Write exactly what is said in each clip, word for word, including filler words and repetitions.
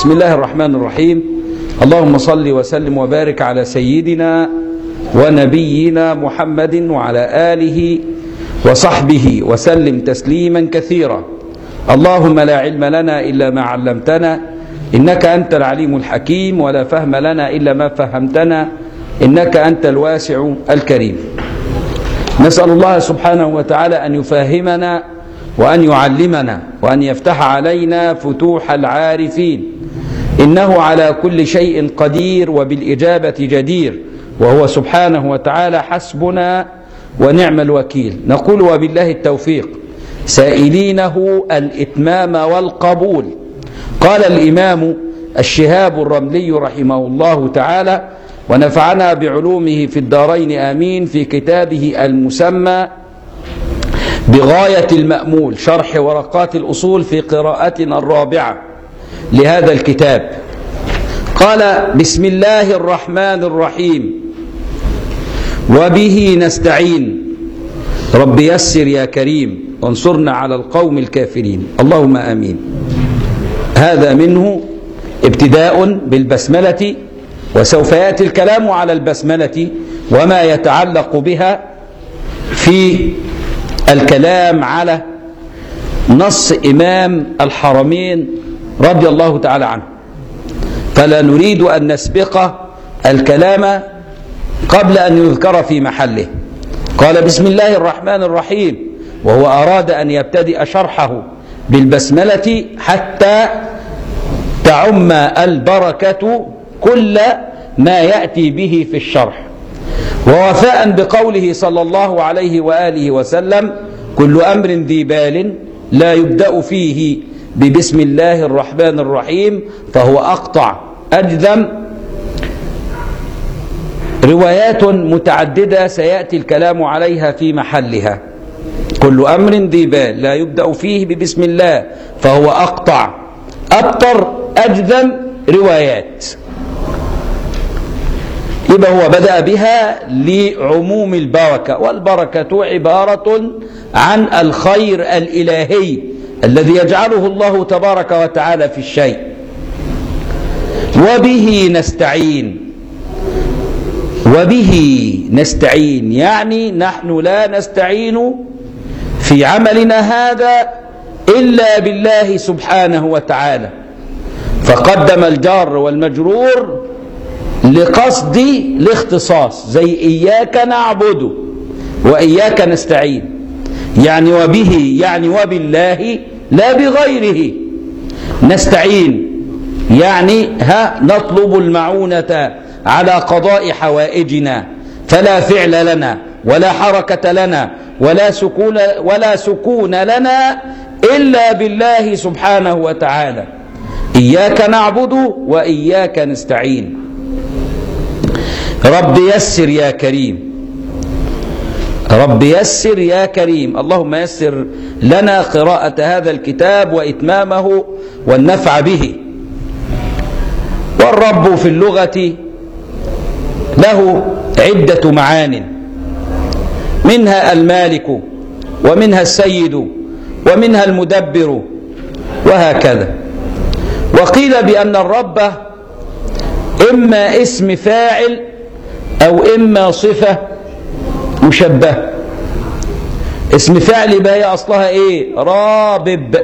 بسم الله الرحمن الرحيم. اللهم صل وسلم وبارك على سيدنا ونبينا محمد وعلى آله وصحبه وسلم تسليما كثيرا. اللهم لا علم لنا إلا ما علمتنا إنك أنت العليم الحكيم، ولا فهم لنا إلا ما فهمتنا إنك أنت الواسع الكريم. نسأل الله سبحانه وتعالى أن يفهمنا وأن يعلمنا وأن يفتح علينا فتوح العارفين، إنه على كل شيء قدير وبالإجابة جدير، وهو سبحانه وتعالى حسبنا ونعم الوكيل. نقول وبالله التوفيق، سائلينه الإتمام والقبول. قال الإمام الشهاب الرملي رحمه الله تعالى، ونفعنا بعلومه في الدارين آمين، في كتابه المسمى بغاية المأمول، شرح ورقات الأصول، في قراءتنا الرابعة لهذا الكتاب. قال: بسم الله الرحمن الرحيم، وبه نستعين، رب يسر يا كريم، وانصرنا على القوم الكافرين، اللهم آمين. هذا منه ابتداء بالبسملة، وسوف يأتي الكلام على البسملة وما يتعلق بها في الكلام على نص إمام الحرمين رضي الله تعالى عنه، فلا نريد أن نسبق الكلام قبل أن يذكر في محله. قال: بسم الله الرحمن الرحيم، وهو أراد أن يبتدئ شرحه بالبسملة حتى تعم البركة كل ما يأتي به في الشرح، ووفاء بقوله صلى الله عليه وآله وسلم: كل أمر ذي بال لا يبدأ فيه ببسم الله الرحمن الرحيم فهو أقطع أجذم. روايات متعددة سيأتي الكلام عليها في محلها. كل أمر ذي بال لا يبدأ فيه ببسم الله فهو أقطع، أبطر، أجذم روايات. يبقى هو بدأ بها لعموم البركة، والبركة عبارة عن الخير الإلهي الذي يجعله الله تبارك وتعالى في الشيء. وبه نستعين، وبه نستعين يعني نحن لا نستعين في عملنا هذا إلا بالله سبحانه وتعالى، فقدم الجار والمجرور لقصد الاختصاص، زي إياك نعبد وإياك نستعين، يعني وبه يعني وبالله لا بغيره. نستعين يعني ها نطلب المعونة على قضاء حوائجنا، فلا فعل لنا ولا حركة لنا ولا سكون ولا سكون لنا إلا بالله سبحانه وتعالى. إياك نعبد وإياك نستعين. رب يسر يا كريم، رب يسر يا كريم، اللهم يسر لنا قراءة هذا الكتاب وإتمامه والنفع به. والرب في اللغة له عدة معان، منها المالك، ومنها السيد، ومنها المدبر، وهكذا. وقيل بأن الرب إما اسم فاعل أو إما صفة مشبهة. اسم فاعل يبقى هي أصلها إيه؟ رابب،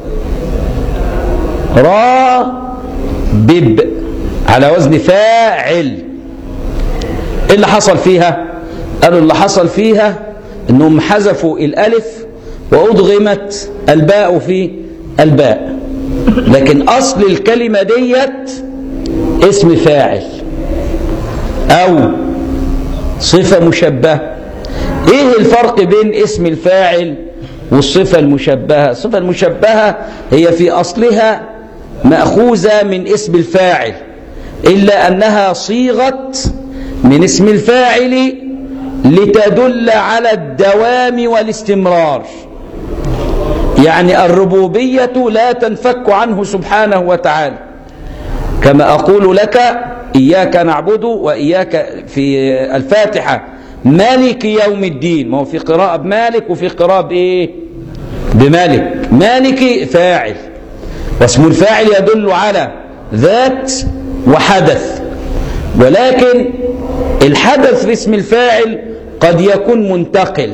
رابب على وزن فاعل. إيه اللي حصل فيها؟ قالوا اللي حصل فيها إنهم حذفوا الألف وأدغمت الباء في الباء، لكن أصل الكلمة ديت اسم فاعل أو صفة مشبهة. إيه الفرق بين اسم الفاعل والصفة المشبهة؟ الصفة المشبهة هي في أصلها مأخوذة من اسم الفاعل، إلا أنها صيغت من اسم الفاعل لتدل على الدوام والاستمرار، يعني الربوبية لا تنفك عنه سبحانه وتعالى. كما أقول لك إياك نعبد وإياك في الفاتحة مالك يوم الدين، ما هو في قراءة بمالك وفي قراءة بإيه؟ بمالك. مالك فاعل، واسم الفاعل يدل على ذات وحدث، ولكن الحدث في اسم الفاعل قد يكون منتقل،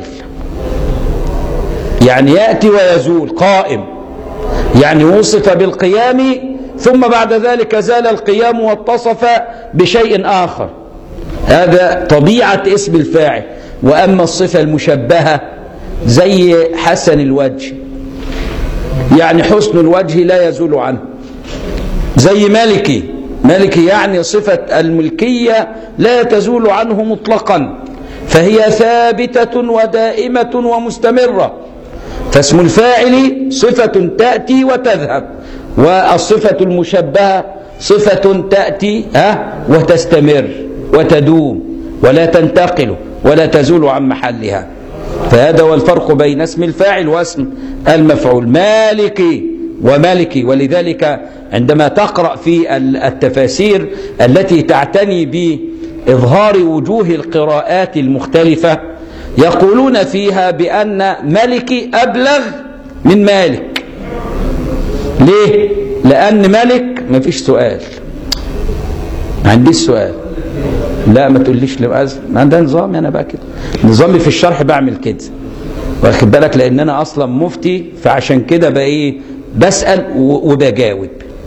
يعني يأتي ويزول. قائم يعني وصف بالقيام ثم بعد ذلك زال القيام واتصف بشيء آخر، هذا طبيعة اسم الفاعل. وأما الصفة المشبهة زي حسن الوجه، يعني حسن الوجه لا يزول عنه. زي مالكي، مالكي يعني صفة الملكية لا تزول عنه مطلقا، فهي ثابتة ودائمة ومستمرة. فاسم الفاعل صفة تأتي وتذهب، والصفة المشبهة صفة تأتي ها وتستمر وتدوم ولا تنتقل ولا تزول عن محلها. فهذا هو الفرق بين اسم الفاعل واسم المفعول. مالكي ومالكي. ولذلك عندما تقرأ في التفاسير التي تعتني بإظهار وجوه القراءات المختلفة يقولون فيها بأن ملكي أبلغ من مالك. ليه؟ لأن ملك ما فيش سؤال، ما عنديش سؤال. لا ما تقوليش لمأذن، ما عندها نظام. أنا بقى كده نظامي في الشرح بعمل كده، واخد بالك، لأن أنا أصلا مفتي، فعشان كده بقى إيه بسأل وبجاوب.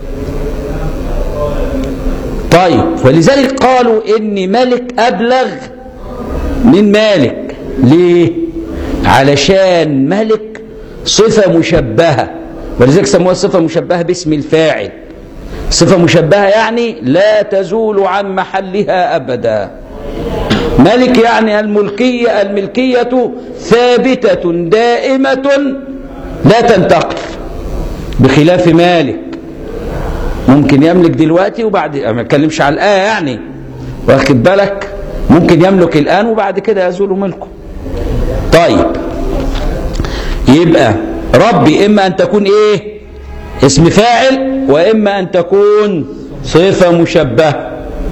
طيب، ولذلك قالوا إن ملك أبلغ من مالك. ليه؟ علشان ملك صفة مشبهة، ولذلك سموها صفة مشبهة باسم الفاعل. صفة مشبهة يعني لا تزول عن محلها أبدا. ملك يعني الملكية، الملكية ثابتة دائمة لا تنتقل، بخلاف مالك ممكن يملك دلوقتي وبعد ما اتكلمش على الآية يعني، واخد بالك، ممكن يملك الآن وبعد كده يزول ملكه. طيب، يبقى ربي إما أن تكون إيه اسم فاعل، وإما أن تكون صفة مشبهة.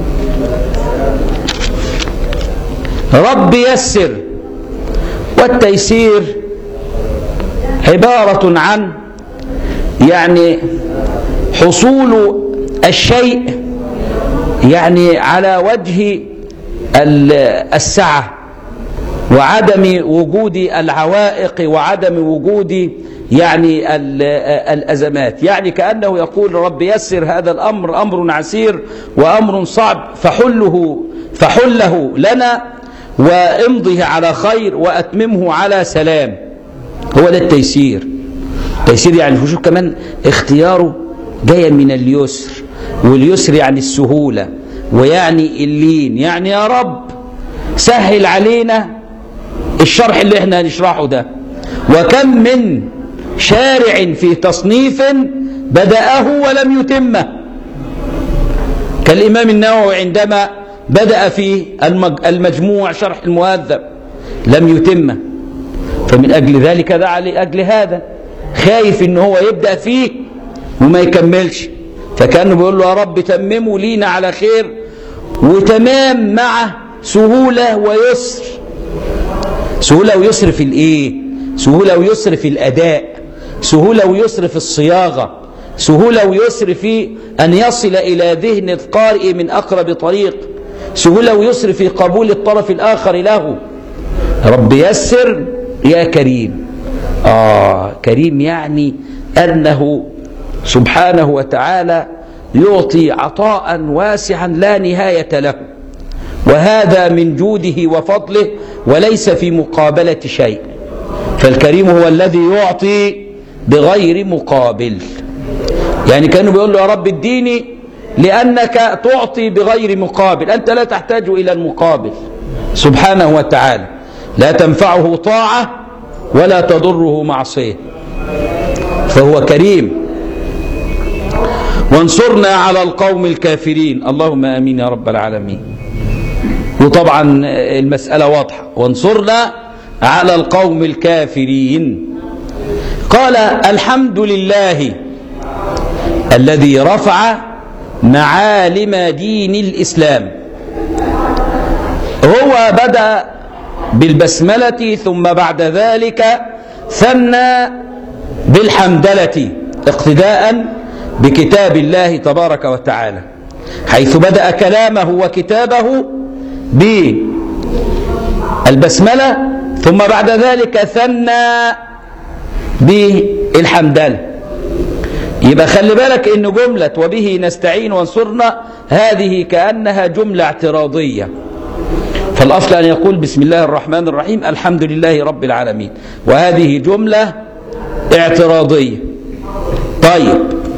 رب يسر، والتيسير عبارة عن يعني حصول الشيء يعني على وجه السعة، وعدم وجود العوائق، وعدم وجود يعني الأزمات. يعني كأنه يقول رب يسر هذا الأمر، أمر عسير وأمر صعب، فحله فحله لنا وامضه على خير وأتممه على سلام. هو ده التيسير. التيسير يعني شوف كمان اختياره جاية من اليسر، واليسر يعني السهولة، ويعني اللين، يعني يا رب سهل علينا الشرح اللي احنا هنشرحه ده. وكم من شارع في تصنيف بدأه ولم يتمه، كالإمام النووي عندما بدأ في المجموع شرح المهذب لم يتمه، فمن أجل ذلك دعا لأجل هذا، خايف إن هو يبدأ فيه وما يكملش، فكانه بيقول له يا رب تممه لينا على خير وتمام مع سهولة ويسر. سهولة ويسر في الإيه؟ سهولة ويسر في الأداء، سهولة ويسر في الصياغة، سهولة ويسر في أن يصل إلى ذهن القارئ من أقرب طريق، سهولة ويسر في قبول الطرف الآخر له. رب يسر يا كريم. آه كريم يعني أنه سبحانه وتعالى يعطي عطاء واسعا لا نهاية له، وهذا من جوده وفضله وليس في مقابلة شيء. فالكريم هو الذي يعطي بغير مقابل. يعني كانوا بيقول له يا رب اديني لأنك تعطي بغير مقابل، أنت لا تحتاج إلى المقابل سبحانه وتعالى، لا تنفعه طاعة ولا تضره معصية، فهو كريم. وانصرنا على القوم الكافرين، اللهم آمين يا رب العالمين. وطبعا المسألة واضحة، وانصرنا على القوم الكافرين. قال الحمد لله الذي رفع معالم دين الإسلام. هو بدأ بالبسملة ثم بعد ذلك ثنى بالحمدلة اقتداء بكتاب الله تبارك وتعالى، حيث بدأ كلامه وكتابه بالبسملة، ثم بعد ذلك ثنى بالحمدلة. يبقى خلي بالك إن جملة وبه نستعين وانصرنا هذه كأنها جملة اعتراضية، فالأصل أن يقول بسم الله الرحمن الرحيم الحمد لله رب العالمين، وهذه جملة اعتراضية. طيب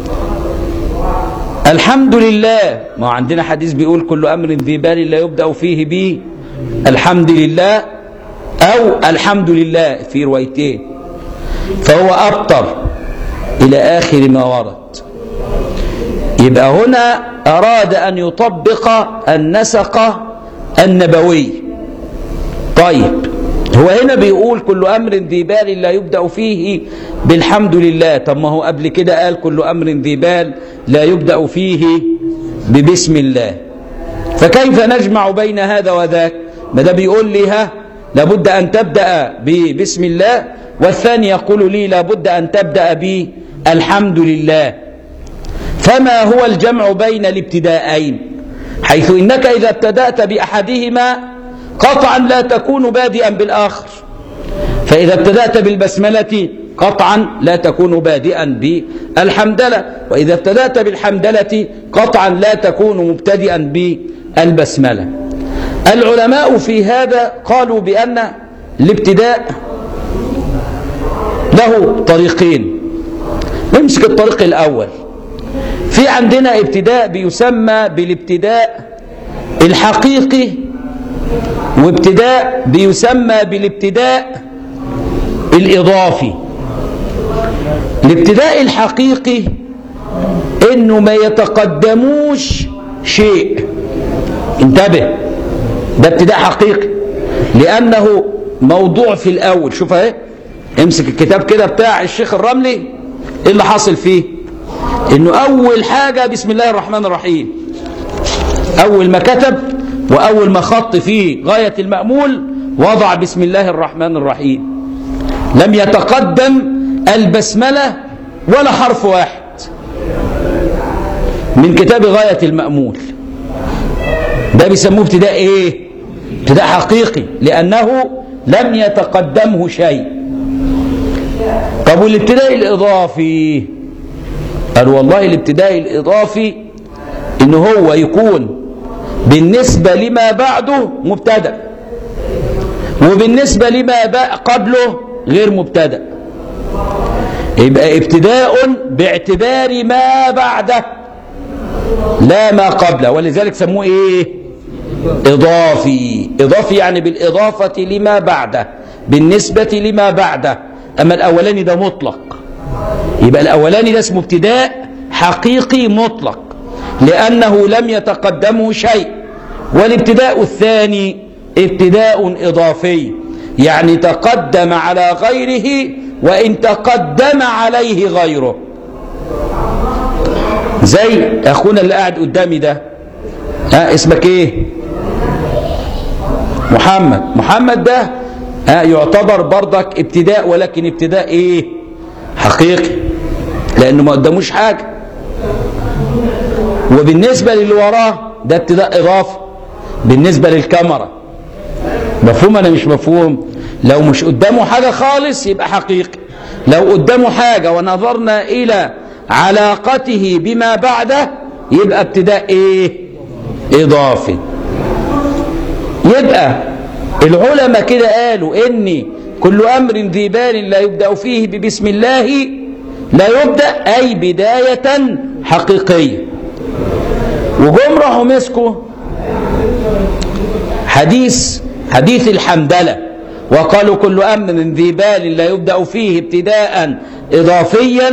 الحمد لله، ما عندنا حديث بيقول كل أمر ذي بال لا يبدأ فيه به الحمد لله أو الحمد لله في روايتين، فهو أبطر إلى آخر ما ورد. يبقى هنا أراد أن يطبق النسق النبوي. طيب هو هنا بيقول كل أمر ذي بال لا يبدأ فيه بالحمد لله، طب ما هو قبل كده قال كل أمر ذي بال لا يبدأ فيه ببسم الله، فكيف نجمع بين هذا وذاك؟ ما ده بيقول لي ها لابد أن تبدأ ببسم الله، والثاني يقول لي لابد أن تبدأ بالحمد لله، فما هو الجمع بين الابتداءين؟ حيث إنك إذا ابتدأت بأحدهما قطعا لا تكون بادئا بالآخر، فإذا ابتدأت بالبسملة قطعا لا تكون بادئا بالحمدلة، وإذا ابتدأت بالحمدلة قطعا لا تكون مبتدئا بالبسملة. العلماء في هذا قالوا بأن الابتداء له طريقين. نمسك الطريق الأول، في عندنا ابتداء بيسمى بالابتداء الحقيقي، وابتداء بيسمى بالابتداء الإضافي. الابتداء الحقيقي إنه ما يتقدموش شيء، انتبه، ده ابتداء حقيقي لأنه موضوع في الأول. شوف اهي، امسك الكتاب كده بتاع الشيخ الرملي، ايه اللي حاصل فيه؟ انه اول حاجة بسم الله الرحمن الرحيم، اول ما كتب واول ما خط فيه غاية المأمول وضع بسم الله الرحمن الرحيم، لم يتقدم البسملة ولا حرف واحد من كتاب غاية المأمول. ده بيسموه ابتداء ايه؟ ابتداء حقيقي لأنه لم يتقدمه شيء. طب والابتداء الإضافي؟ قال والله الابتداء الإضافي إن هو يكون بالنسبة لما بعده مبتدأ، وبالنسبة لما قبله غير مبتدأ. يبقى ابتداء باعتبار ما بعده لا ما قبله، ولذلك سموه ايه؟ إضافي. إضافي يعني بالإضافة لما بعده، بالنسبة لما بعده. أما الأولاني ده مطلق، يبقى الأولاني ده اسمه ابتداء حقيقي مطلق لأنه لم يتقدمه شيء. والابتداء الثاني ابتداء إضافي، يعني تقدم على غيره وإن تقدم عليه غيره. زي أخونا اللي قاعد قدامي ده، ها اسمك ايه؟ محمد. محمد ده ها يعتبر برضك ابتداء، ولكن ابتداء ايه؟ حقيقي لأنه ما قدموش حاجة. وبالنسبة للي وراه ده ابتداء إضافي بالنسبة للكاميرا. مفهوم أنا مش مفهوم؟ لو مش قدامه حاجة خالص يبقى حقيقي، لو قدامه حاجة ونظرنا إلى علاقته بما بعده يبقى ابتداء ايه؟ إضافي. يبقى العلماء كده قالوا إن كل أمر ذي بال لا يبدأ فيه ببسم الله لا يبدأ أي بداية حقيقية. وجم راحوا مسكوا حديث حديث الحمدلة وقالوا كل أمر ذي بال لا يبدأ فيه ابتداء إضافيا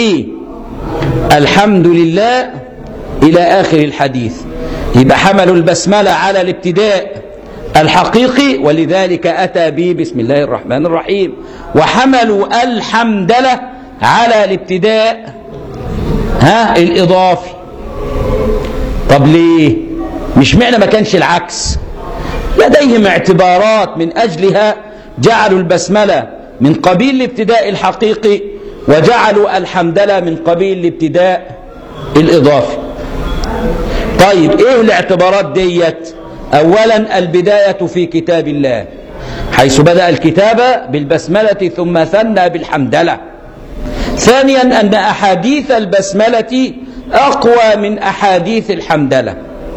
بالحمد لله إلى آخر الحديث. يبقى حملوا البسملة على الابتداء الحقيقي، ولذلك أتى به بسم الله الرحمن الرحيم. وحملوا الحمدلة على الابتداء ها الإضافي. طب ليه؟ مش معنى ما كانش العكس؟ لديهم اعتبارات من أجلها جعلوا البسملة من قبيل الابتداء الحقيقي، وجعلوا الحمدلة من قبيل الابتداء الإضافي. طيب إيه الاعتبارات ديت؟ أولا البداية في كتاب الله، حيث بدأ الكتاب بالبسملة ثم ثنى بالحمدلة. ثانيا أن أحاديث البسملة أقوى من أحاديث الحمدلة.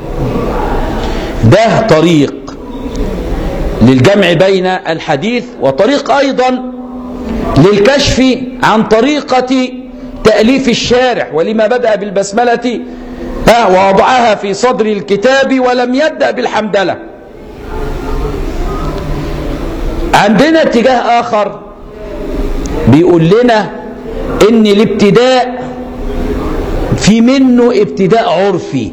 ده طريق للجمع بين الحديث، وطريق أيضا للكشف عن طريقة تأليف الشارح، ولما بدأ بالبسملة ووضعها في صدر الكتاب ولم يبدأ بالحمدلة. عندنا اتجاه آخر بيقول لنا إن الابتداء في منه ابتداء عرفي.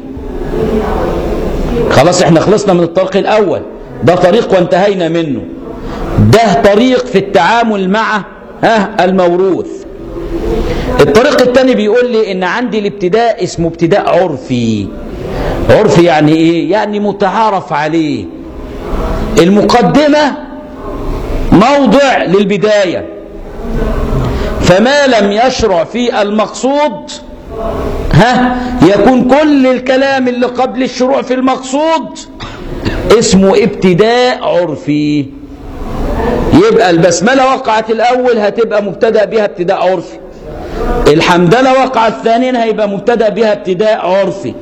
خلاص احنا خلصنا من الطريق الأول، ده طريق وانتهينا منه. ده طريق في التعامل مع ها الموروث. الطريق الثاني بيقول لي ان عندي الابتداء اسمه ابتداء عرفي. عرفي يعني ايه؟ يعني متعارف عليه. المقدمة موضع للبداية، فما لم يشرع في المقصود ها يكون كل الكلام اللي قبل الشروع في المقصود اسمه ابتداء عرفي. يبقى البسملة وقعت الأول هتبقى مبتدأ بها ابتداء عرفي، الحمدلة وقعت ثانيا هيبقى مبتدأ بها ابتداء عرفي.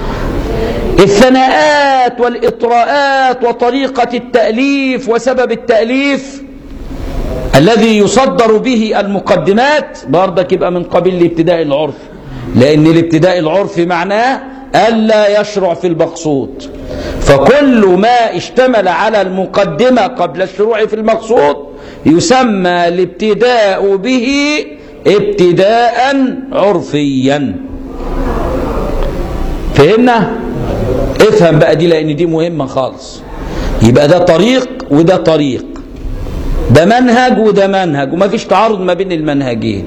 الثناءات والإطراءات وطريقة التأليف وسبب التأليف الذي يصدر به المقدمات برضك يبقى من قبيل الابتداء العرفي، لأن الابتداء العرفي معناه ألا يشرع في المقصود. فكل ما اشتمل على المقدمة قبل الشروع في المقصود يسمى الابتداء به ابتداء عرفيا. فهمنا؟ افهم بقى دي لأن دي مهمة خالص. يبقى ده طريق وده طريق، ده منهج وده منهج، وما فيش تعارض ما بين المنهجين.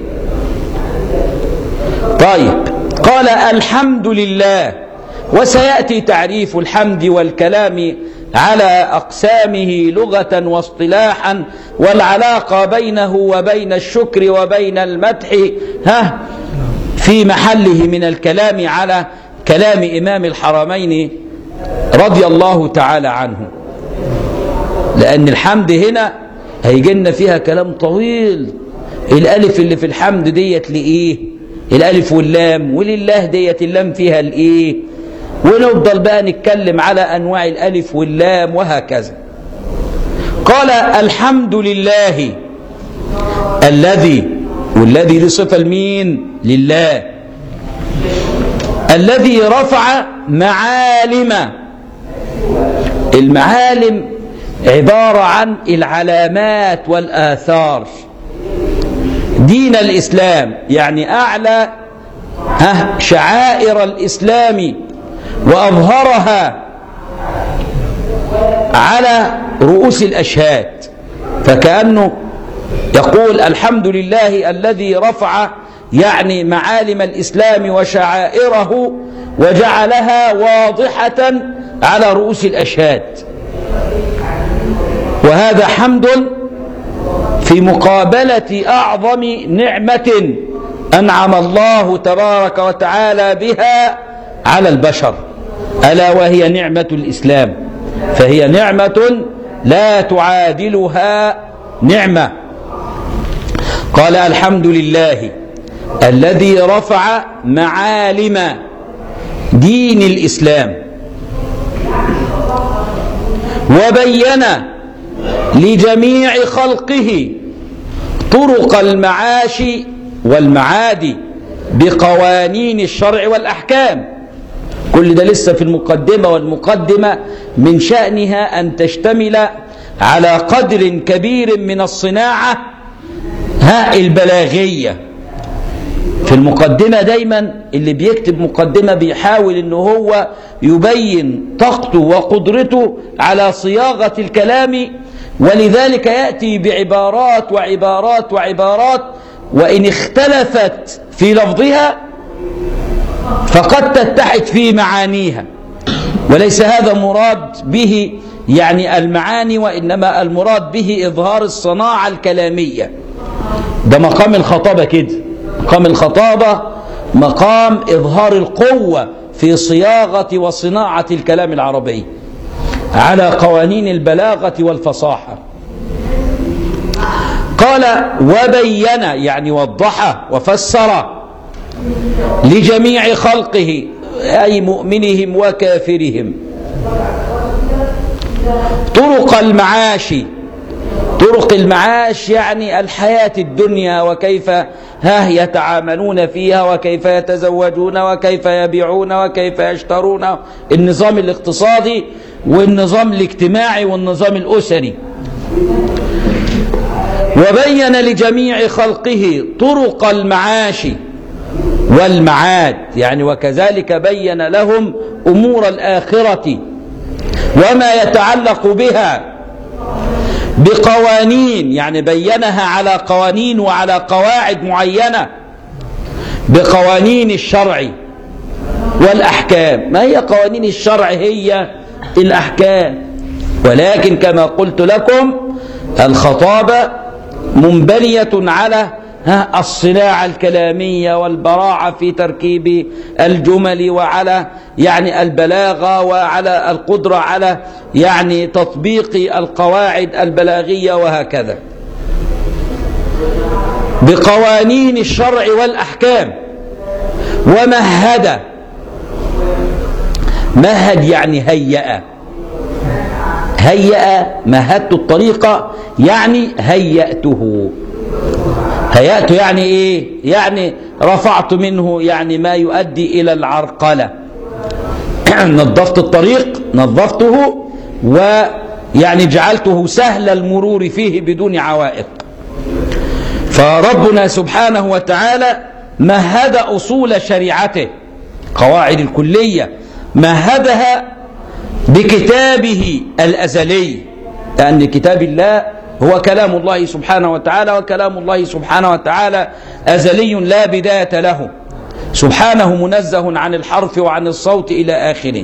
طيب، قال الحمد لله، وسيأتي تعريف الحمد والكلام على أقسامه لغة واصطلاحا، والعلاقة بينه وبين الشكر وبين المدح ها في محله من الكلام على كلام إمام الحرمين رضي الله تعالى عنه. لأن الحمد هنا هيجي لنا فيها كلام طويل. الألف اللي في الحمد ديت لإيه؟ الألف واللام، ولله ديت اللام فيها الإيه؟ ونفضل بقى نتكلم على أنواع الألف واللام وهكذا. قال الحمد لله الذي، والذي دي صفة لمين؟ لله. الذي رفع معالم. المعالم عبارة عن العلامات والآثار. دين الإسلام يعني أعلى ها شعائر الإسلام وأظهرها على رؤوس الأشهاد. فكأنه يقول الحمد لله الذي رفع يعني معالم الإسلام وشعائره وجعلها واضحة على رؤوس الأشهاد. وهذا حمد في مقابلة أعظم نعمة أنعم الله تبارك وتعالى بها على البشر، ألا وهي نعمة الإسلام. فهي نعمة لا تعادلها نعمة. قال الحمد لله الذي رفع معالم دين الإسلام وبين لجميع خلقه طرق المعاش والمعاد بقوانين الشرع والأحكام. كل ده لسه في المقدمة، والمقدمة من شأنها أن تشتمل على قدر كبير من الصناعة ها البلاغية. في المقدمة دايما اللي بيكتب مقدمة بيحاول انه هو يبين طاقته وقدرته على صياغة الكلام، ولذلك يأتي بعبارات وعبارات وعبارات، وإن اختلفت في لفظها فقد تتحد في معانيها. وليس هذا مراد به يعني المعاني، وإنما المراد به إظهار الصناعة الكلامية. ده مقام الخطابة كده. مقام الخطابة مقام إظهار القوة في صياغة وصناعة الكلام العربي على قوانين البلاغة والفصاحة. قال وبين يعني وضح وفسر لجميع خلقه أي مؤمنهم وكافرهم طرق المعاش. طرق المعاش يعني الحياة الدنيا وكيف ها يتعاملون فيها وكيف يتزوجون وكيف يبيعون وكيف يشترون، النظام الاقتصادي والنظام الاجتماعي والنظام الأسري. وبين لجميع خلقه طرق المعاش والمعاد يعني وكذلك بين لهم أمور الآخرة وما يتعلق بها بقوانين، يعني بينها على قوانين وعلى قواعد معينة بقوانين الشرع والأحكام. ما هي قوانين الشرع؟ هي الأحكام، ولكن كما قلت لكم الخطابة منبنية على الصناعة الكلامية والبراعة في تركيب الجمل وعلى يعني البلاغة وعلى القدرة على يعني تطبيق القواعد البلاغية وهكذا بقوانين الشرع والأحكام. ومهد، مهد يعني هيأ، هيأ مهدت الطريقة يعني هيأته. هيأته يعني ايه؟ يعني رفعت منه يعني ما يؤدي الى العرقلة. نظفت الطريق، نظفته ويعني جعلته سهل المرور فيه بدون عوائق. فربنا سبحانه وتعالى مهد أصول شريعته قواعد الكلية، مهدها بكتابه الأزلي، لأن كتاب الله هو كلام الله سبحانه وتعالى، وكلام الله سبحانه وتعالى أزلي لا بداية له، سبحانه منزه عن الحرف وعن الصوت إلى آخره.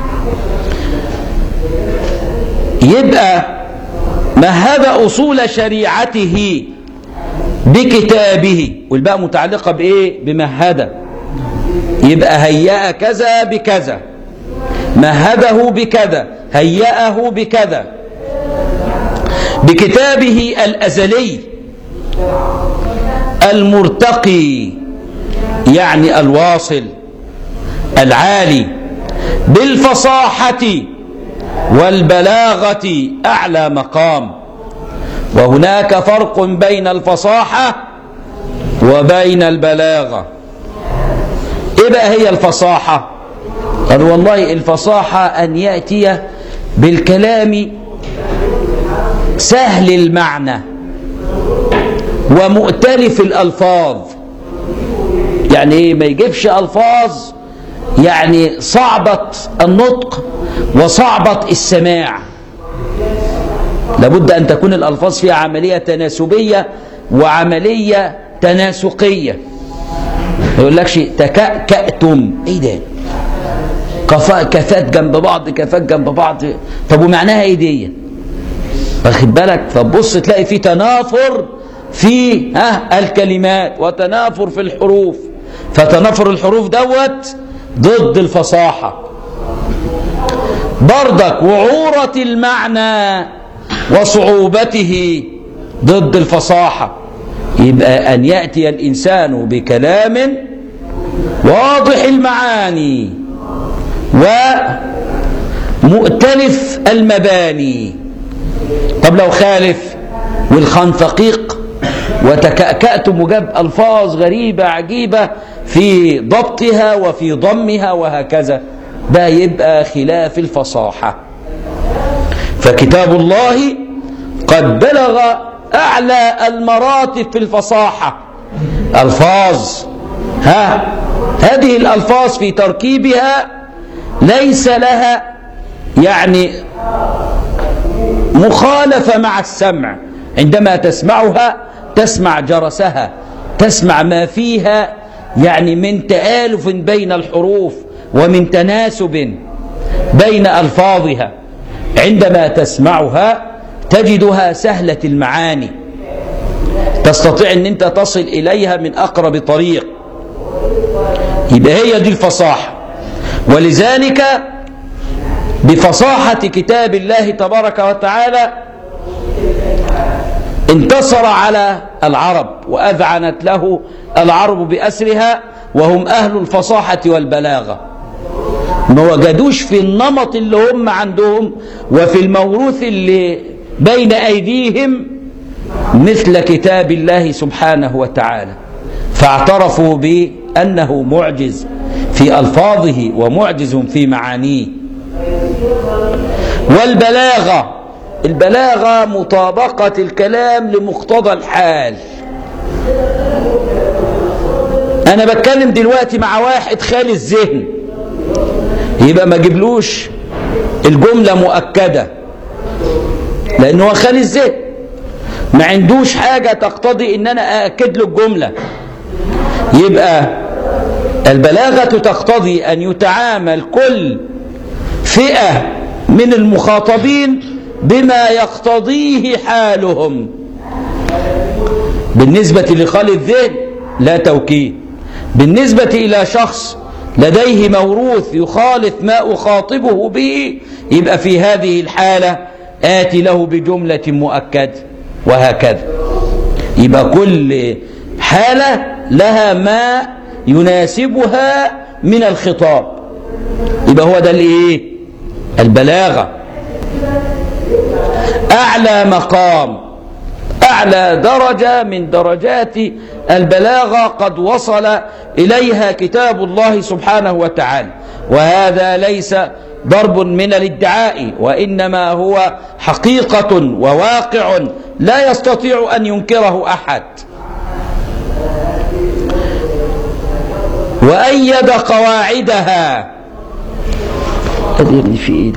يبقى مهد أصول شريعته بكتابه، والباء متعلقة بإيه؟ بمهد. يبقى هيأ كذا بكذا، مهده بكذا، هيأه بكذا، بكتابه الأزلي المرتقي يعني الواصل العالي، بالفصاحة والبلاغة أعلى مقام. وهناك فرق بين الفصاحة وبين البلاغة. إيه بقى هي الفصاحة؟ قال والله الفصاحة أن يأتي بالكلام سهل المعنى ومؤتلف الألفاظ. يعني إيه؟ ما يجيبش ألفاظ يعني صعبة النطق وصعبة السماع، لابد أن تكون الألفاظ فيها عملية تناسبية وعملية تناسقية. ما يقولكش تكأكأتم، إيه ده؟ كفات جنب بعض، كفات جنب بعض، طب ومعناها إيه دي؟ واخد بالك؟ فبص تلاقي في تنافر في ها الكلمات وتنافر في الحروف، فتنافر الحروف دوت ضد الفصاحة. برضك وعورة المعنى وصعوبته ضد الفصاحة. يبقى أن يأتي الإنسان بكلام واضح المعاني ومؤتلف المباني. طب لو خالف والخنفقيق وتكأكأتم وجاب ألفاظ غريبة عجيبة في ضبطها وفي ضمها وهكذا، ده يبقى خلاف الفصاحة. فكتاب الله قد بلغ أعلى المراتب في الفصاحة. ألفاظ ها هذه الألفاظ في تركيبها ليس لها يعني مخالفة مع السمع. عندما تسمعها تسمع جرسها، تسمع ما فيها يعني من تآلف بين الحروف ومن تناسب بين ألفاظها. عندما تسمعها تجدها سهلة المعاني، تستطيع أن أنت تصل إليها من أقرب طريق. يبقى هي دي الفصاحة. ولذلك بفصاحة كتاب الله تبارك وتعالى انتصر على العرب وأذعنت له العرب بأسرها، وهم أهل الفصاحة والبلاغة. ما وجدوش في النمط اللي هم عندهم وفي الموروث اللي بين أيديهم مثل كتاب الله سبحانه وتعالى، فاعترفوا بأنه معجز في ألفاظه ومعجز في معانيه. والبلاغة، البلاغة مطابقة الكلام لمقتضى الحال. أنا بتكلم دلوقتي مع واحد خالي الذهن، يبقى ما جبلوش الجملة مؤكدة لأنه هو خالي الذهن، ما عندوش حاجة تقتضي إن أنا أأكد له الجملة. يبقى البلاغة تقتضي أن يتعامل كل فئة من المخاطبين بما يقتضيه حالهم. بالنسبة لخالي الذهن لا توكيد، بالنسبة إلى شخص لديه موروث يخالف ما أخاطبه به يبقى في هذه الحالة آتي له بجملة مؤكدة، وهكذا. يبقى كل حالة لها ما يناسبها من الخطاب. يبقى هو ده الايه؟ البلاغة. أعلى مقام، أعلى درجة من درجات البلاغة قد وصل إليها كتاب الله سبحانه وتعالى. وهذا ليس ضرب من الادعاء، وإنما هو حقيقة وواقع لا يستطيع أن ينكره أحد. وأيد قواعدها. أدري في إيه ده؟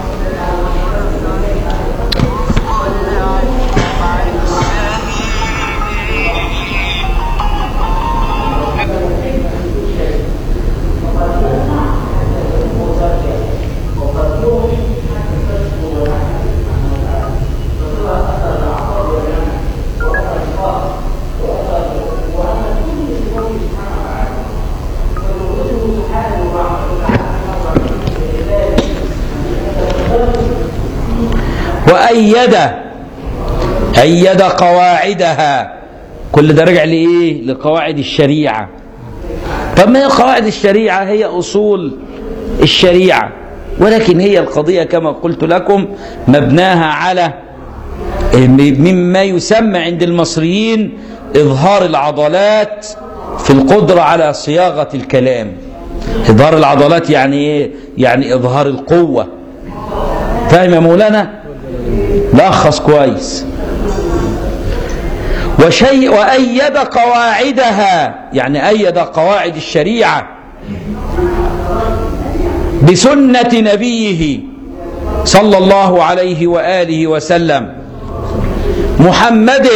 وأيد أيد قواعدها. كل ده رجع لإيه؟ لقواعد الشريعة. طب ما هي قواعد الشريعة هي أصول الشريعة، ولكن هي القضية كما قلت لكم مبناها على مما يسمى عند المصريين إظهار العضلات في القدرة على صياغة الكلام. إظهار العضلات يعني إيه؟ يعني إظهار القوة. فاهم يا مولانا؟ لخص كويس. وشيء وأيد قواعدها يعني أيد قواعد الشريعة بسنة نبيه صلى الله عليه وآله وسلم محمد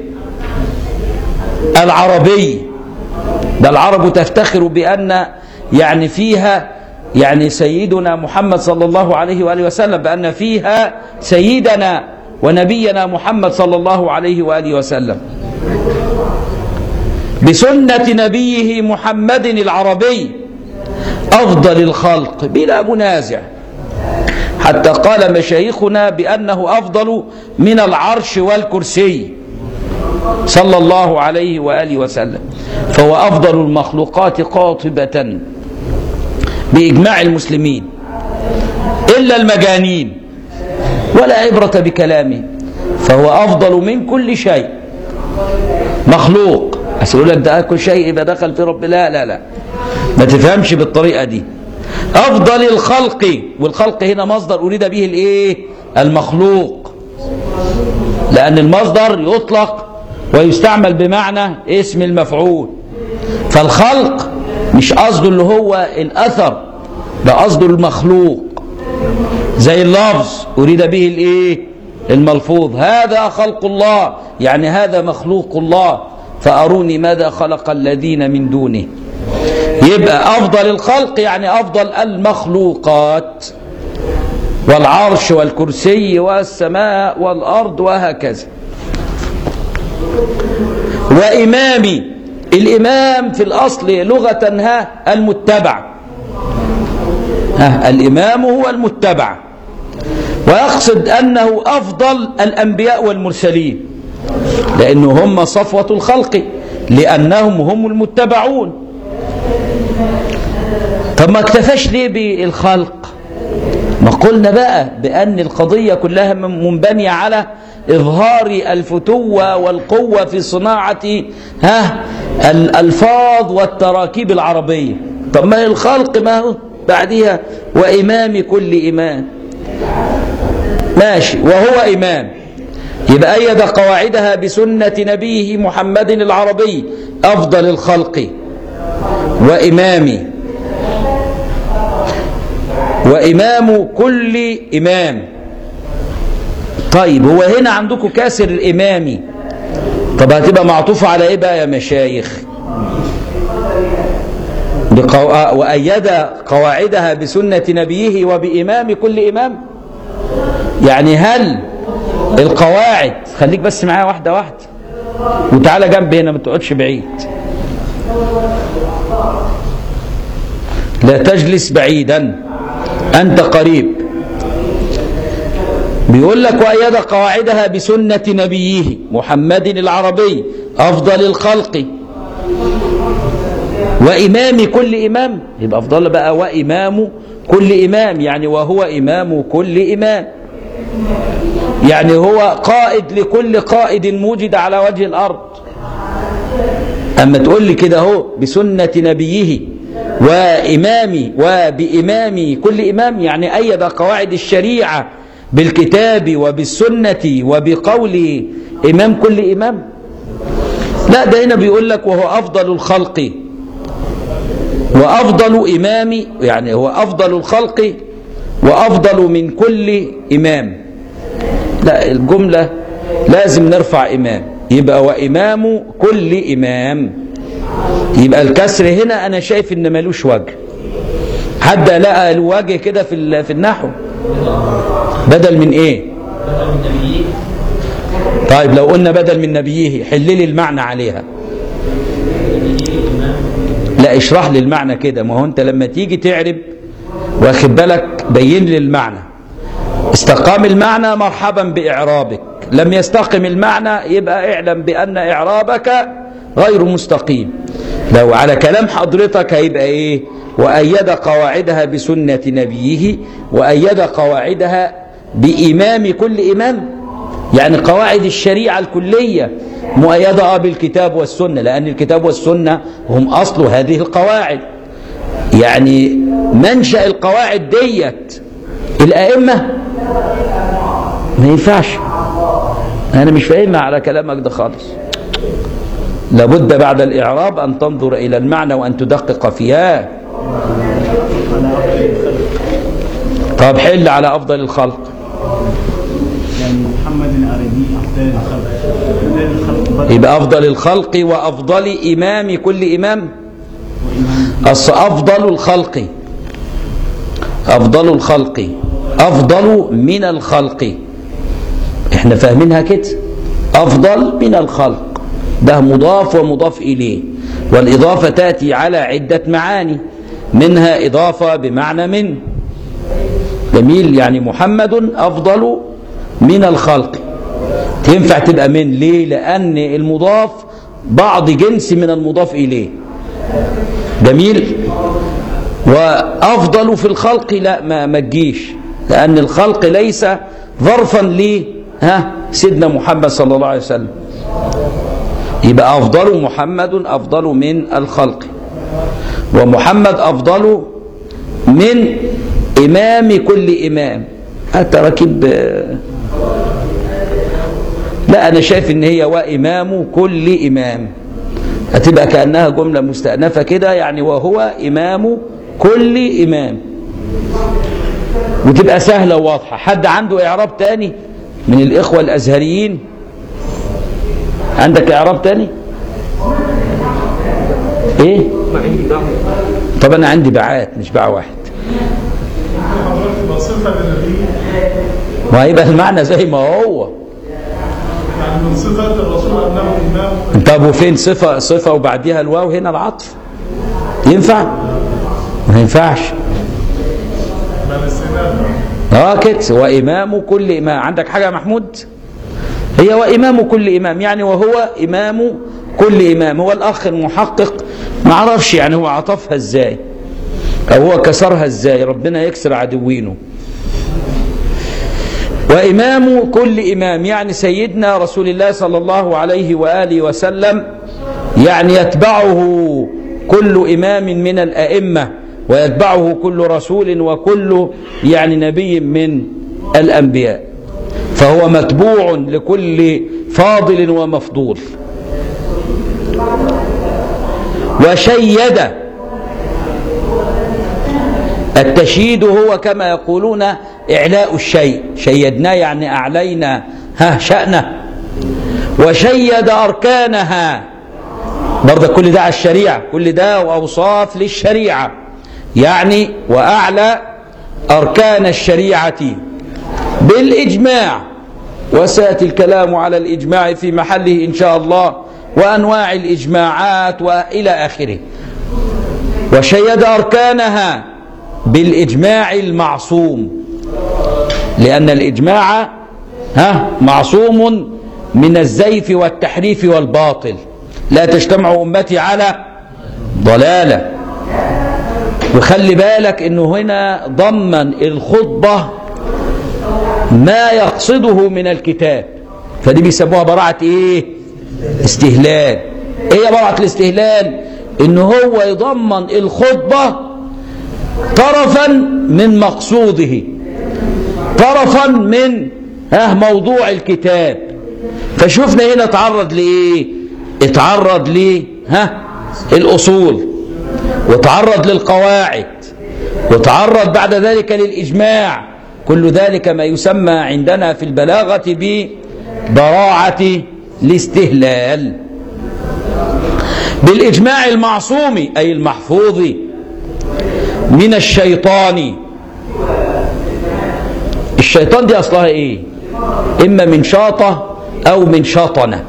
العربي. ده العرب تفتخر بأن يعني فيها يعني سيدنا محمد صلى الله عليه وآله وسلم، بأن فيها سيدنا ونبينا محمد صلى الله عليه وآله وسلم بسنة نبيه محمد العربي أفضل الخلق بلا منازع، حتى قال مشايخنا بأنه أفضل من العرش والكرسي صلى الله عليه وآله وسلم، فهو أفضل المخلوقات قاطبة بإجماع المسلمين إلا المجانين ولا عبرة بكلامه، فهو أفضل من كل شيء مخلوق. أسأل لك ده كل شيء يبقى دخل في رب، لا لا لا ما تفهمش بالطريقة دي. أفضل الخلق، والخلق هنا مصدر أريد به الإيه؟ المخلوق، لأن المصدر يطلق ويستعمل بمعنى اسم المفعول. فالخلق مش قصده اللي هو الأثر، ده قصده المخلوق، زي اللفظ أريد به الإيه؟ الملفوظ. هذا خلق الله يعني هذا مخلوق الله، فأروني ماذا خلق الذين من دونه. يبقى أفضل الخلق يعني أفضل المخلوقات، والعرش والكرسي والسماء والأرض وهكذا. وإمامي الإمام في الأصل لغة ها المتبع، ها الإمام هو المتبع، ويقصد أنه أفضل الأنبياء والمرسلين لأنه هم صفوة الخلق، لأنهم هم المتبعون. طب ما اكتفاش ليه بالخلق؟ ما قلنا بقى بأن القضية كلها منبنية على إظهار الفتوة والقوة في صناعة ها الألفاظ والتراكيب العربية. طب ما الخلق ما هو بعدها وإمام كل إمام، ماشي، وهو إمام، يبقى أيد قواعدها بسنة نبيه محمد العربي أفضل الخلق وإمامي وإمام كل إمام. طيب هو هنا عندكم كاسر الإمامي، طب هتبقى معطوفة على إيه بقى يا مشايخ؟ بقو... وأيد قواعدها بسنة نبيه وبإمام كل إمام. يعني هل القواعد، خليك بس معايا واحدة واحدة وتعالى جنب هنا ما تقعدش بعيد، لا تجلس بعيدا أنت قريب. بيقول لك وأيد قواعدها بسنة نبيه محمد العربي أفضل الخلق وإمام كل إمام، يبقى أفضل بقى وإمام كل إمام، يعني وهو إمام كل إمام، يعني هو قائد لكل قائد موجد على وجه الأرض. أما تقول لي كده هو بسنة نبيه وإمامي وبإمامي كل إمام، يعني أيد قواعد الشريعة بالكتاب وبالسنة وبقول إمام كل إمام. لا، ده هنا بيقول لك وهو أفضل الخلق وأفضل إمامي، يعني هو أفضل الخلق وأفضل من كل إمام. لا، الجملة لازم نرفع إمام، يبقى وإمام كل إمام. يبقى الكسر هنا أنا شايف إن ملوش وجه. حد لقى الوجه كده في في النحو؟ بدل من إيه؟ طيب لو قلنا بدل من نبيه حللي المعنى عليها. لا، اشرح لي المعنى كده، ما هو أنت لما تيجي تعرب واخد بالك بين لي المعنى. استقام المعنى مرحبا بإعرابك، لم يستقم المعنى يبقى اعلم بأن إعرابك غير مستقيم. لو على كلام حضرتك هيبقى ايه؟ وأيد قواعدها بسنة نبيه وأيد قواعدها بإمام كل إمام، يعني قواعد الشريعة الكلية مؤيدة بالكتاب والسنة، لأن الكتاب والسنة هم أصل هذه القواعد. يعني منشأ القواعد ديت الأئمة، ما ينفعش. أنا مش فاهمها على كلامك ده خالص. لابد بعد الإعراب أن تنظر إلى المعنى وأن تدقق فيها. طب حل على أفضل الخلق. يعني محمد العربي أفضل الخلق، يبقى أفضل الخلق وأفضل إمام كل إمام. أفضل الخلق، أفضل الخلق، أفضل من الخلق، احنا فاهمينها كده. أفضل من الخلق ده مضاف ومضاف إليه، والإضافة تأتي على عدة معاني، منها إضافة بمعنى من. جميل، يعني محمد أفضل من الخلق تنفع تبقى من. ليه؟ لأن المضاف بعض جنس من المضاف إليه. جميل. وأفضل في الخلق لا، ما ما تجيش، لأن الخلق ليس ظرفا ليه ها سيدنا محمد صلى الله عليه وسلم. يبقى أفضل محمد أفضل من الخلق، ومحمد أفضل من إمام كل إمام. التراكيب لا، أنا شايف إن هي وإمام كل إمام هتبقى كأنها جملة مستأنفة كده، يعني وهو إمام كل إمام، وتبقى سهلة وواضحة. حد عنده إعراب تاني من الإخوة الأزهريين؟ عندك إعراب تاني؟ إيه؟ طب أنا عندي باعات مش باع واحد. صفة للنبي وهيبقى المعنى زي ما هو. يعني يعني من صفات الرسول انه امام. طب وفين صفه صفه وبعديها الواو هنا العطف؟ ينفع؟ ما ينفعش. اه كده وامام كل امام. عندك حاجه يا محمود؟ هي وامام كل امام يعني وهو امام كل امام. هو الاخ المحقق ما عرفش يعني هو عطفها ازاي او هو كسرها ازاي، ربنا يكسر عدوينه. وإمام كل إمام يعني سيدنا رسول الله صلى الله عليه وآله وسلم، يعني يتبعه كل إمام من الأئمة ويتبعه كل رسول وكل يعني نبي من الأنبياء، فهو متبوع لكل فاضل ومفضول. وشيد، التشييد هو كما يقولون إعلاء الشيء، شيدناه يعني أعلينا ها شأنه. وشيد أركانها، برضه كل ده على الشريعة، كل ده وأوصاف للشريعة يعني. وأعلى أركان الشريعة بالإجماع، وسيأتي الكلام على الإجماع في محله إن شاء الله وأنواع الإجماعات وإلى آخره. وشيد أركانها بالإجماع المعصوم، لأن الإجماع ها معصوم من الزيف والتحريف والباطل. لا تجتمع أمتي على ضلالة. وخلي بالك إنه هنا ضمن الخطبة ما يقصده من الكتاب، فدي بيسموها براعة إيه؟ استهلال. إيه براعة الاستهلال؟ إنه هو يضمن الخطبة طرفا من مقصوده، طرفا من ها موضوع الكتاب. فشوفنا هنا اتعرض لإيه؟ اتعرض ليه ها الأصول، وتعرض للقواعد، وتعرض بعد ذلك للإجماع. كل ذلك ما يسمى عندنا في البلاغة ببراعة الاستهلال. بالإجماع المعصوم أي المحفوظ من الشيطان. الشيطان دي أصلها إيه؟ إما من شاطة أو من شطنة.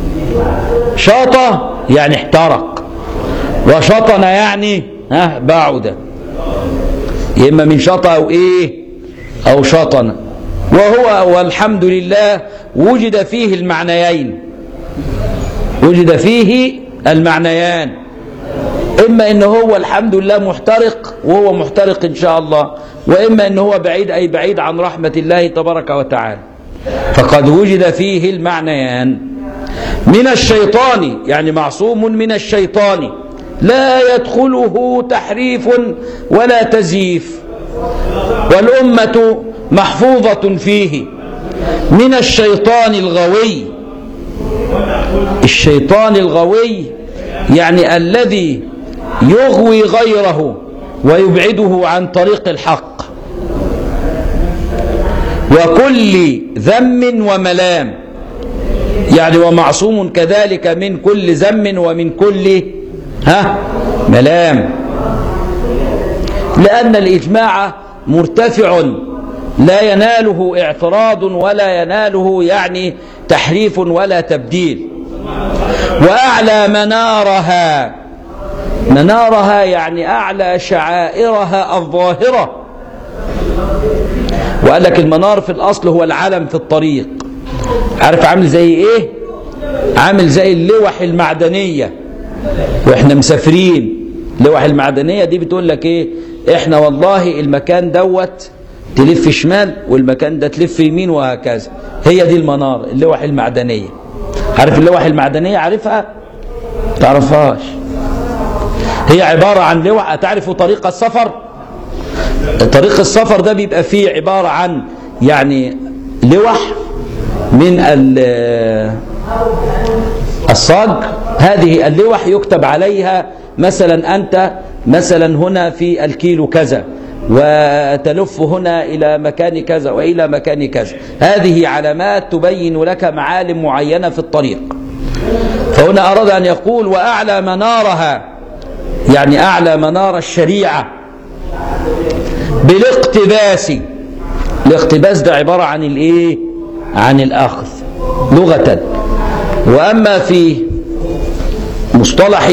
شاطة يعني احترق، وشطنة يعني ها بعد. إما من شاطة أو إيه أو شطنة. وهو والحمد لله وجد فيه المعنيين، وجد فيه المعنيان. إما إنه هو الحمد لله محترق وهو محترق إن شاء الله، وإما إنه هو بعيد أي بعيد عن رحمة الله تبارك وتعالى. فقد وجد فيه المعنيان. من الشيطان يعني معصوم من الشيطان، لا يدخله تحريف ولا تزييف، والأمة محفوظة فيه. من الشيطان الغوي. الشيطان الغوي يعني الذي يغوي غيره ويبعده عن طريق الحق. وكل ذم وملام يعني ومعصوم كذلك من كل ذم ومن كل ها ملام، لأن الإجماع مرتفع لا يناله اعتراض ولا يناله يعني تحريف ولا تبديل. وأعلى منارها، منارها يعني أعلى شعائرها الظاهرة. وقال لك المنار في الأصل هو العلم في الطريق. عارف عامل زي إيه؟ عامل زي اللوح المعدنية وإحنا مسافرين. اللوح المعدنية دي بتقول لك إيه؟ إحنا والله المكان دوت تلف شمال والمكان ده تلف يمين وهكذا. هي دي المنار، اللوح المعدنية. عارف اللوح المعدنية؟ عارفها؟ تعرفهاش؟ هي عبارة عن لوح. تعرف طريق السفر؟ طريق السفر ده بيبقى فيه عبارة عن يعني لوح من الصاج. هذه اللوح يكتب عليها مثلا أنت مثلا هنا في الكيلو كذا، وتلف هنا إلى مكان كذا وإلى مكان كذا. هذه علامات تبين لك معالم معينة في الطريق. فهنا أراد أن يقول وأعلى منارها يعني أعلى منار الشريعة بالاقتباس. الاقتباس ده عبارة عن الإيه؟ عن الأخذ لغة. وأما في مصطلح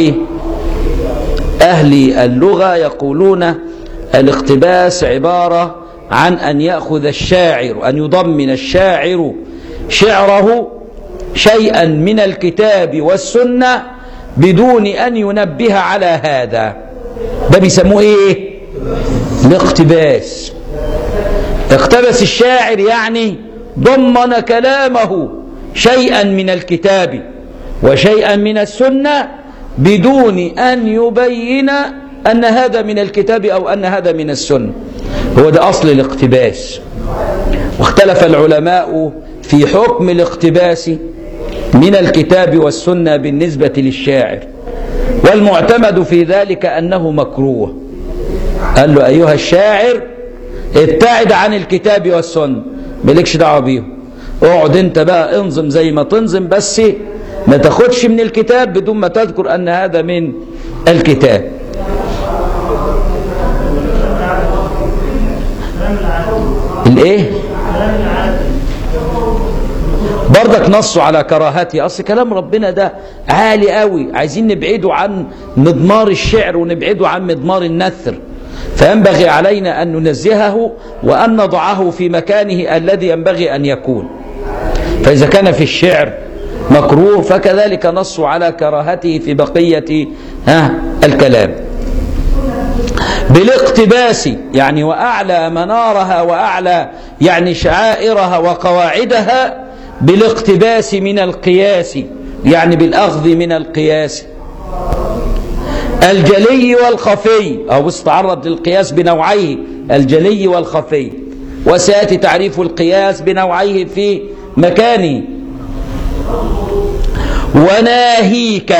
أهل اللغة يقولون الاقتباس عبارة عن أن يأخذ الشاعر، أن يضمن الشاعر شعره شيئا من الكتاب والسنة بدون أن ينبه على هذا. ده بيسموه إيه؟ الاقتباس. اقتبس الشاعر يعني ضمن كلامه شيئا من الكتاب وشيئا من السنة بدون أن يبين أن هذا من الكتاب أو أن هذا من السنة. هو ده أصل الاقتباس. واختلف العلماء في حكم الاقتباس من الكتاب والسنة بالنسبة للشاعر، والمعتمد في ذلك أنه مكروه. قال له أيها الشاعر ابتعد عن الكتاب والسنة، مالكش دعوة بيهم، اقعد انت بقى انظم زي ما تنظم، بس ما تاخدش من الكتاب بدون ما تذكر أن هذا من الكتاب. الايه؟ برضك نصوا على كراهته. اصل كلام ربنا ده عالي قوي، عايزين نبعده عن مضمار الشعر ونبعده عن مضمار النثر، فينبغي علينا أن ننزهه وأن نضعه في مكانه الذي ينبغي أن يكون. فإذا كان في الشعر مكروه فكذلك نصوا على كراهته في بقية ها الكلام. بالاقتباس يعني وأعلى منارها وأعلى يعني شعائرها وقواعدها بالاقتباس من القياس، يعني بالأخذ من القياس الجلي والخفي، أو استعرض للقياس بنوعيه الجلي والخفي، وسيأتي تعريف القياس بنوعيه في مكانه. وناهيك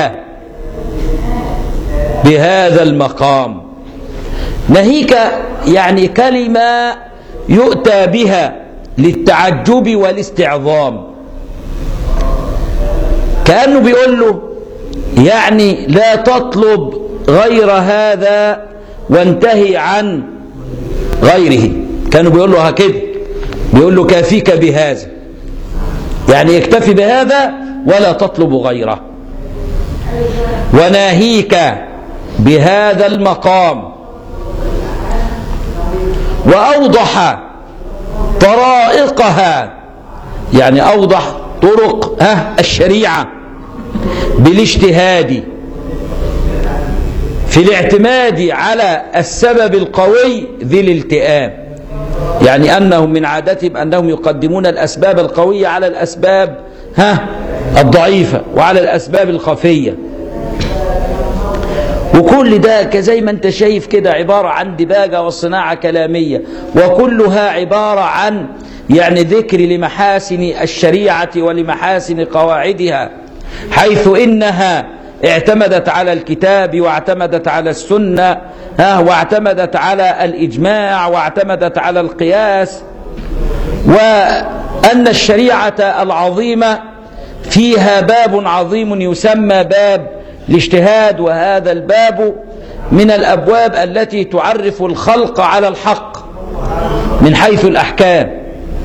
بهذا المقام. ناهيك يعني كلمة يؤتى بها للتعجب والاستعظام، كأنه بيقول له يعني لا تطلب غير هذا وانتهي عن غيره. كانوا بيقول له هكذا، بيقول له كافيك بهذا، يعني اكتفي بهذا ولا تطلب غيره. وناهيك بهذا المقام. وأوضح طرائقها، يعني أوضح طرق ها الشريعة بالاجتهاد في الاعتماد على السبب القوي ذي الالتئام، يعني أنهم من عادتهم أنهم يقدمون الأسباب القوية على الأسباب ها الضعيفة وعلى الأسباب الخفية. وكل ده زي ما انت شايف كده عبارة عن دباجة وصناعة كلامية، وكلها عبارة عن يعني ذكر لمحاسن الشريعة ولمحاسن قواعدها، حيث إنها اعتمدت على الكتاب واعتمدت على السنة ها واعتمدت على الإجماع واعتمدت على القياس، وأن الشريعة العظيمة فيها باب عظيم يسمى باب الاجتهاد، وهذا الباب من الأبواب التي تعرف الخلق على الحق من حيث الأحكام.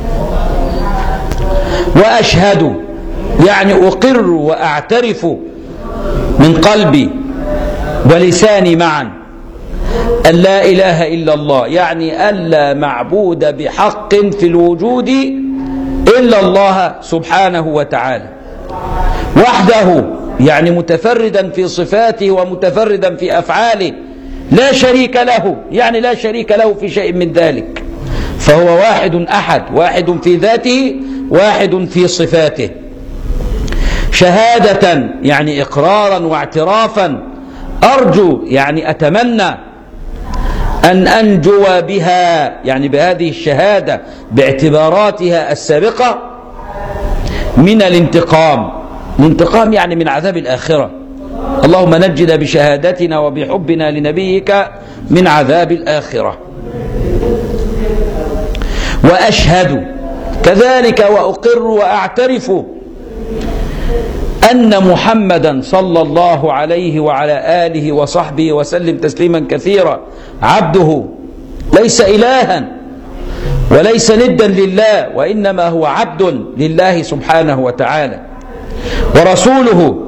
وأشهد يعني أقر وأعترف من قلبي ولساني معا أن لا إله إلا الله، يعني أن لا معبود بحق في الوجود إلا الله سبحانه وتعالى وحده، يعني متفردا في صفاته ومتفردا في أفعاله، لا شريك له، يعني لا شريك له في شيء من ذلك، فهو واحد أحد، واحد في ذاته واحد في صفاته. شهادة يعني إقرارا واعترافا، أرجو يعني أتمنى أن أنجو بها، يعني بهذه الشهادة باعتباراتها السابقة من الانتقام. الانتقام يعني من عذاب الآخرة. اللهم نجنا بشهادتنا وبحبنا لنبيك من عذاب الآخرة. وأشهد كذلك وأقر وأعترف أن محمدا صلى الله عليه وعلى آله وصحبه وسلم تسليما كثيرا عبده، ليس إلها وليس ندا لله، وإنما هو عبد لله سبحانه وتعالى، ورسوله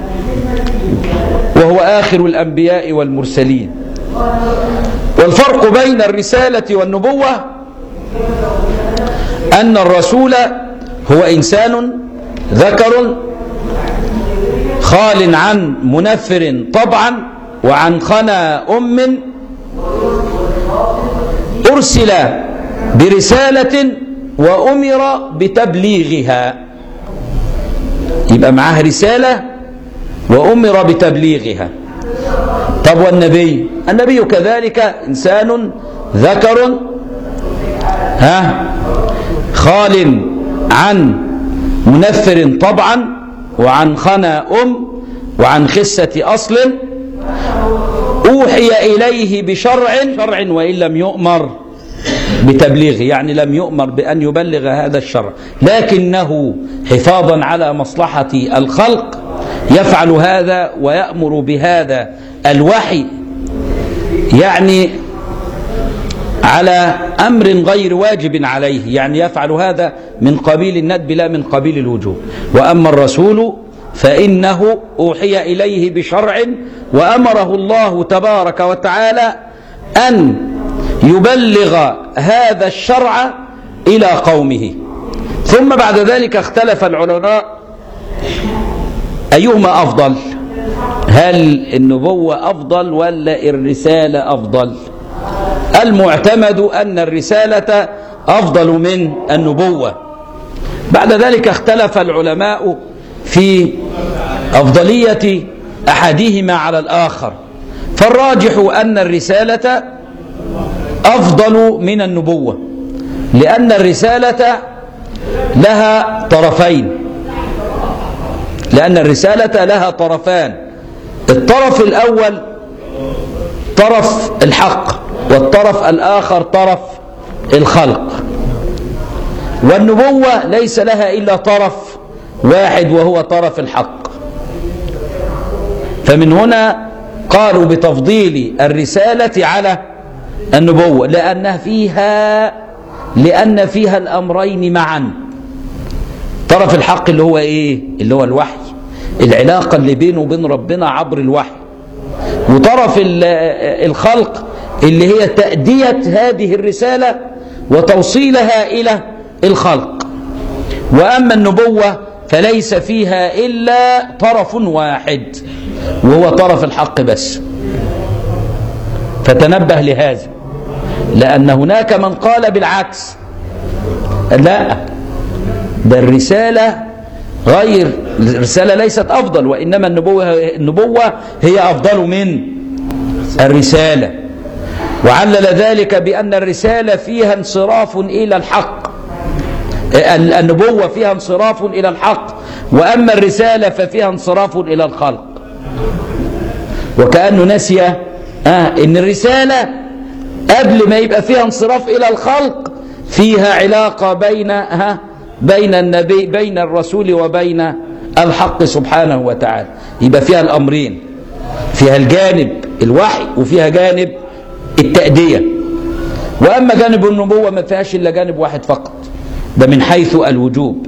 وهو آخر الأنبياء والمرسلين. والفرق بين الرسالة والنبوة أن الرسول هو إنسان ذكر خال عن منفر طبعا وعن خنا أم، أرسل برسالة وأمر بتبليغها، يبقى معاه رسالة وأمر بتبليغها. طب والنبي؟ النبي كذلك إنسان ذكر ها خال عن منفر طبعا وعن خنا أم وعن خسة أصل، أوحي إليه بشرع شرع وإن لم يؤمر بتبليغه، يعني لم يؤمر بأن يبلغ هذا الشرع، لكنه حفاظا على مصلحة الخلق يفعل هذا ويأمر بهذا الوحي، يعني على أمر غير واجب عليه، يعني يفعل هذا من قبيل الندب لا من قبيل الوجوب. وأما الرسول فإنه أوحي إليه بشرع وأمره الله تبارك وتعالى أن يبلغ هذا الشرع إلى قومه. ثم بعد ذلك اختلف العلماء أيهما أفضل، هل النبوة أفضل ولا الرسالة أفضل؟ المعتمد أن الرسالة أفضل من النبوة. بعد ذلك اختلف العلماء في أفضلية أحدهما على الآخر، فالراجح أن الرسالة أفضل من النبوة، لأن الرسالة لها طرفين، لأن الرسالة لها طرفان، الطرف الأول طرف الحق والطرف الآخر طرف الخلق، والنبوة ليس لها إلا طرف واحد وهو طرف الحق. فمن هنا قالوا بتفضيل الرسالة على النبوة، لأن فيها لأن فيها الأمرين معا، طرف الحق اللي هو إيه؟ اللي هو الوحي، العلاقة اللي بينه وبين ربنا عبر الوحي، وطرف الخلق اللي هي تأدية هذه الرسالة وتوصيلها إلى الخلق. وأما النبوة فليس فيها إلا طرف واحد وهو طرف الحق بس. فتنبه لهذا، لأن هناك من قال بالعكس، لا ده الرسالة غير، الرسالة ليست أفضل، وإنما النبوة النبوة هي أفضل من الرسالة، وعلل ذلك بأن الرسالة فيها انصراف إلى الحق، النبوة فيها انصراف إلى الحق، وأما الرسالة ففيها انصراف إلى الخلق. وكأنه نسي آه إن الرسالة قبل ما يبقى فيها انصراف إلى الخلق فيها علاقة بين ها بين النبي بين الرسول وبين الحق سبحانه وتعالى، يبقى فيها الأمرين، فيها الجانب الوحي وفيها جانب التأدية. وأما جانب النبوة ما فيهاش إلا جانب واحد فقط، ده من حيث الوجوب.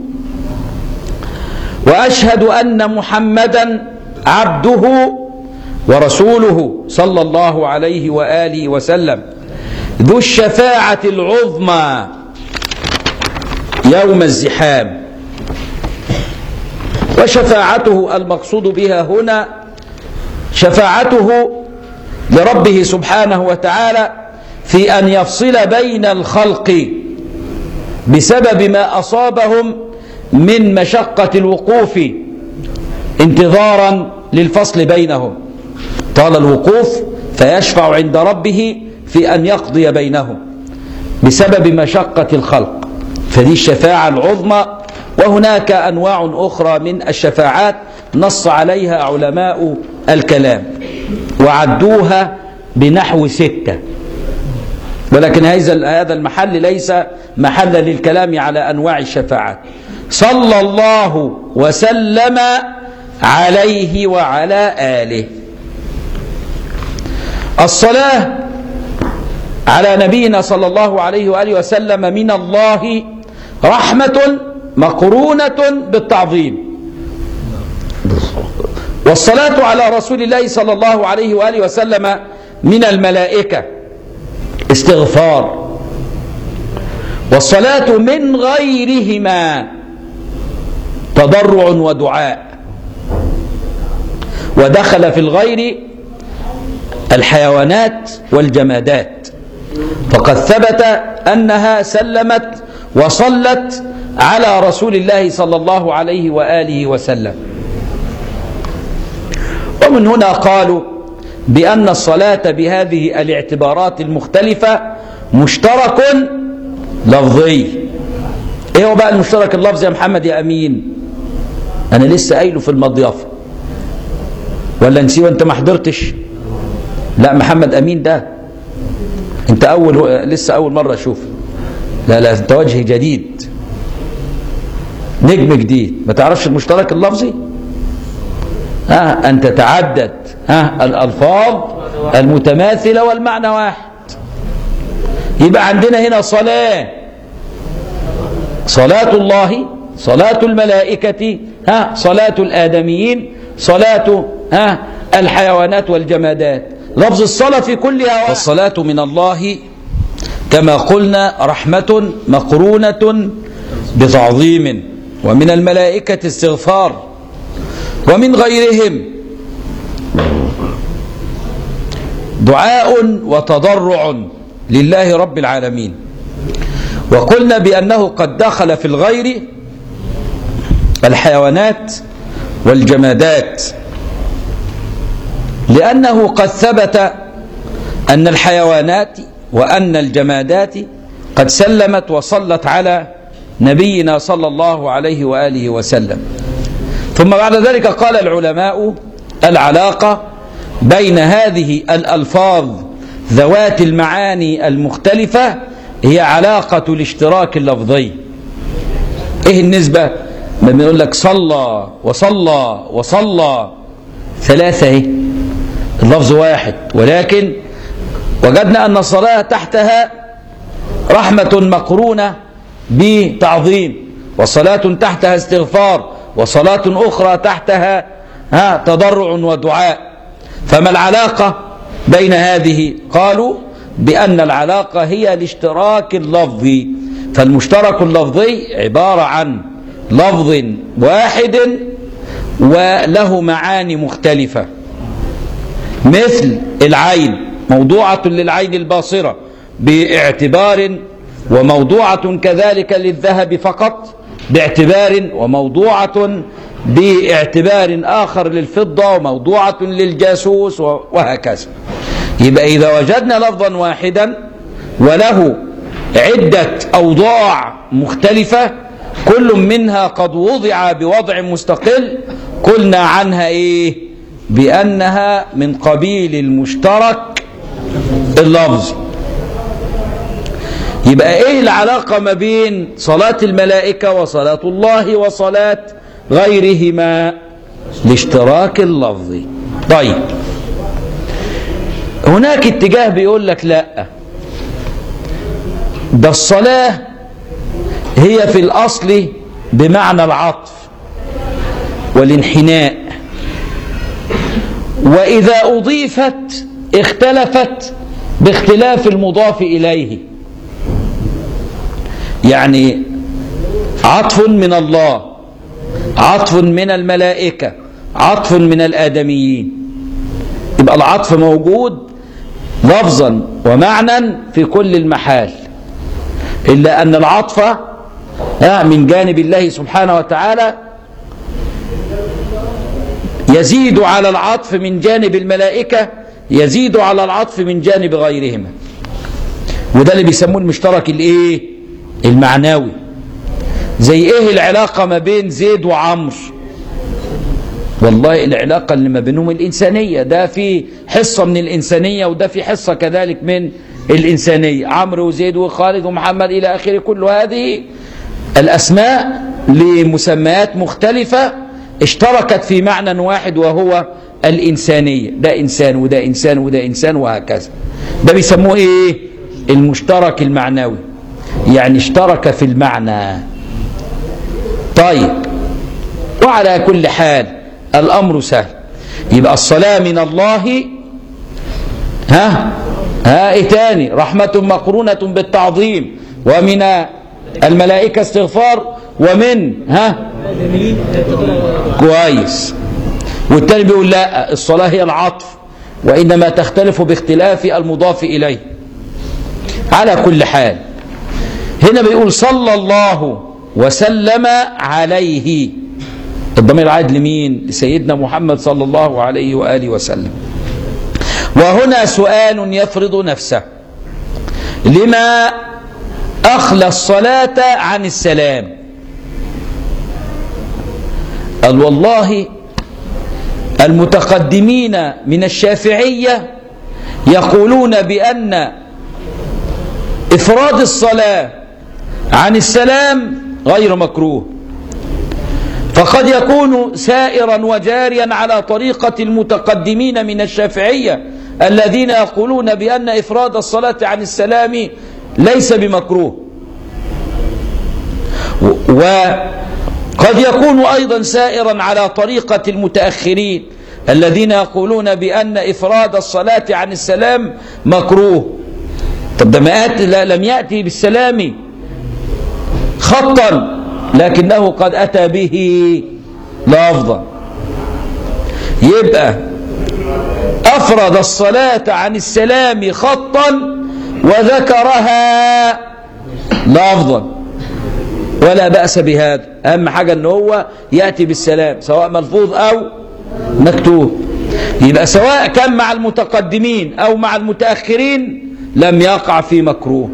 وأشهد أن محمدا عبده ورسوله صلى الله عليه وآله وسلم ذو الشفاعة العظمى يوم الزحام. وشفاعته المقصود بها هنا شفاعته لربه سبحانه وتعالى في أن يفصل بين الخلق بسبب ما أصابهم من مشقة الوقوف انتظارا للفصل بينهم، طال الوقوف فيشفع عند ربه في أن يقضي بينهم بسبب مشقة الخلق، فدي الشفاعة العظمى. وهناك أنواع أخرى من الشفاعات نص عليها علماء الكلام وعدوها بنحو ستة، ولكن هذا المحل ليس محلا للكلام على أنواع الشفاعات. صلى الله وسلم عليه وعلى آله. الصلاة على نبينا صلى الله عليه وآله وسلم من الله رحمة مقرونة بالتعظيم، والصلاة على رسول الله صلى الله عليه وآله وسلم من الملائكة استغفار، والصلاة من غيرهما تضرع ودعاء. ودخل في الغير الحيوانات والجمادات، فقد ثبت أنها سلمت وصلت على رسول الله صلى الله عليه وآله وسلم. ومن هنا قالوا بأن الصلاة بهذه الاعتبارات المختلفة مشترك لفظي. ايه هو بقى المشترك اللفظي يا محمد يا أمين؟ أنا لسه قايله في المضيافة، ولا نسيه وانت ما حضرتش؟ لا محمد أمين ده انت أول لسه أول مرة أشوف. لا لا انت وجه جديد، نجم جديد، ما تعرفش المشترك اللفظي؟ ها أن تتعدد ها الألفاظ المتماثلة والمعنى واحد. يبقى عندنا هنا صلاة، صلاة الله، صلاة الملائكة، ها صلاة الآدميين، صلاة ها الحيوانات والجمادات. لفظ الصلاة في كلها. والصلاة من الله كما قلنا رحمة مقرونة بتعظيم، ومن الملائكة استغفار، ومن غيرهم دعاء وتضرع لله رب العالمين. وقلنا بأنه قد دخل في الغير الحيوانات والجمادات، لأنه قد ثبت أن الحيوانات وأن الجمادات قد سلمت وصلت على نبينا صلى الله عليه وآله وسلم. ثم بعد ذلك قال العلماء العلاقة بين هذه الألفاظ ذوات المعاني المختلفة هي علاقة الاشتراك اللفظي. ايه النسبة؟ ما بنقول لك صلى وصلى وصلى ثلاثة، ايه اللفظ واحد، ولكن وجدنا أن الصلاة تحتها رحمة مقرونة بتعظيم، وصلاة تحتها استغفار، وصلاة أخرى تحتها ها تضرع ودعاء. فما العلاقة بين هذه؟ قالوا بأن العلاقة هي الاشتراك اللفظي. فالمشترك اللفظي عبارة عن لفظ واحد وله معاني مختلفة، مثل العين موضوعة للعين الباصرة باعتبار، وموضوعة كذلك للذهب فقط باعتبار، وموضوعة باعتبار آخر للفضة، وموضوعة للجاسوس، وهكذا. يبقى إذا وجدنا لفظا واحدا وله عدة أوضاع مختلفة كل منها قد وضع بوضع مستقل، قلنا عنها إيه؟ بأنها من قبيل المشترك اللفظي. يبقى إيه العلاقة ما بين صلاة الملائكة وصلاة الله وصلاة غيرهما؟ الاشتراك اللفظي. طيب هناك اتجاه بيقول لك لا، ده الصلاة هي في الأصل بمعنى العطف والانحناء، وإذا أضيفت اختلفت باختلاف المضاف إليه. يعني عطف من الله، عطف من الملائكة، عطف من الآدميين، يبقى العطف موجود لفظا ومعنى في كل المحال، إلا أن العطف من جانب الله سبحانه وتعالى يزيد على العطف من جانب الملائكة، يزيد على العطف من جانب غيرهما. وده اللي بيسموه المشترك الايه؟ المعنوي. زي ايه العلاقة ما بين زيد وعمر؟ والله العلاقة اللي ما بينهم الإنسانية، ده في حصة من الإنسانية وده في حصة كذلك من الإنسانية. عمرو وزيد وخالد ومحمد إلى آخره، كل هذه الأسماء لمسميات مختلفة اشتركت في معنى واحد وهو الإنسانية. ده إنسان وده إنسان وده إنسان وهكذا. ده بيسموه إيه؟ المشترك المعنوي، يعني اشترك في المعنى. طيب، وعلى كل حال الأمر سهل. يبقى الصلاة من الله، ها ها إيه تاني؟ رحمة مقرونة بالتعظيم، ومن الملائكة استغفار، ومن ها كويس. والتاني بيقول لا، الصلاة هي العطف، وإنما تختلف باختلاف المضاف إليه. على كل حال هنا بيقول صلى الله وسلم عليه، الضمير عاد لمين؟ لسيدنا محمد صلى الله عليه وآله وسلم. وهنا سؤال يفرض نفسه: لما أخلى الصلاة عن السلام؟ قال والله المتقدمين من الشافعية يقولون بأن إفراد الصلاة عن السلام غير مكروه، فقد يكون سائرا وجاريا على طريقة المتقدمين من الشافعية الذين يقولون بأن إفراد الصلاة عن السلام ليس بمكروه، وقد يكون أيضا سائرا على طريقة المتأخرين الذين يقولون بأن إفراد الصلاة عن السلام مكروه. طب ده ما لم يأتي بالسلام خطا، لكنه قد أتى به لفظا، يبقى أفرد الصلاة عن السلام خطا وذكرها لفظا، ولا بأس بهذا. أهم حاجة أنه هو يأتي بالسلام سواء ملفوظ أو مكتوب. يبقى سواء كان مع المتقدمين أو مع المتأخرين لم يقع في مكروه.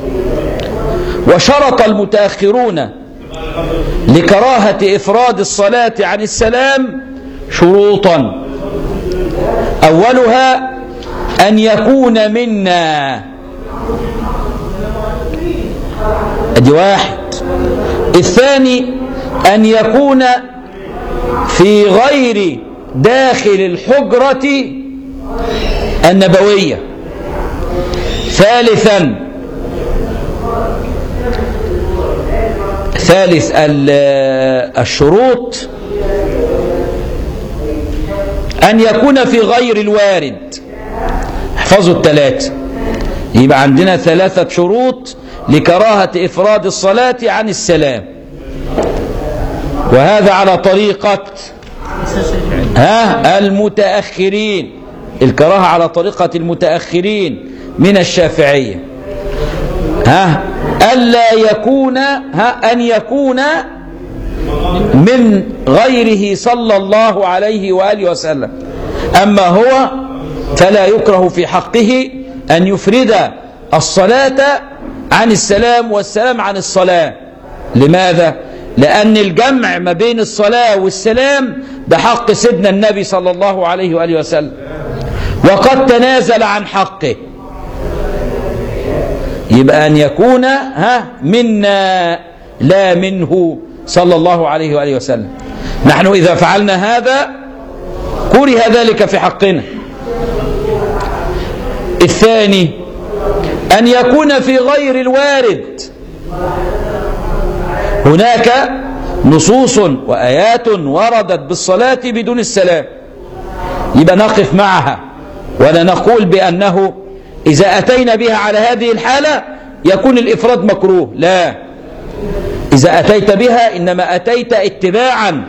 وشرط المتأخرون لكراهة إفراد الصلاة عن السلام شروطا، أولها أن يكون منا، أدي واحد. الثاني أن يكون في غير داخل الحجرة النبوية. ثالثا ثالث الشروط أن يكون في غير الوارد. احفظوا الثلاثة، يبقى عندنا ثلاثة شروط لكراهة إفراد الصلاة عن السلام، وهذا على طريقة ها المتأخرين، الكراهة على طريقة المتأخرين من الشافعية. ها ألا يكون ها أن يكون من غيره صلى الله عليه وآله وسلم. أما هو فلا يكره في حقه أن يفرد الصلاة عن السلام والسلام عن الصلاة. لماذا؟ لأن الجمع ما بين الصلاة والسلام بحق سيدنا النبي صلى الله عليه وآله وسلم، وقد تنازل عن حقه. يبقى أن يكون ها منا لا منه صلى الله عليه وآله وسلم. نحن إذا فعلنا هذا كره ذلك في حقنا. الثاني أن يكون في غير الوارد. هناك نصوص وآيات وردت بالصلاة بدون السلام، يبقى نقف معها ولا نقول بأنه إذا أتينا بها على هذه الحالة يكون الإفراد مكروه. لا، إذا أتيت بها إنما أتيت اتباعا،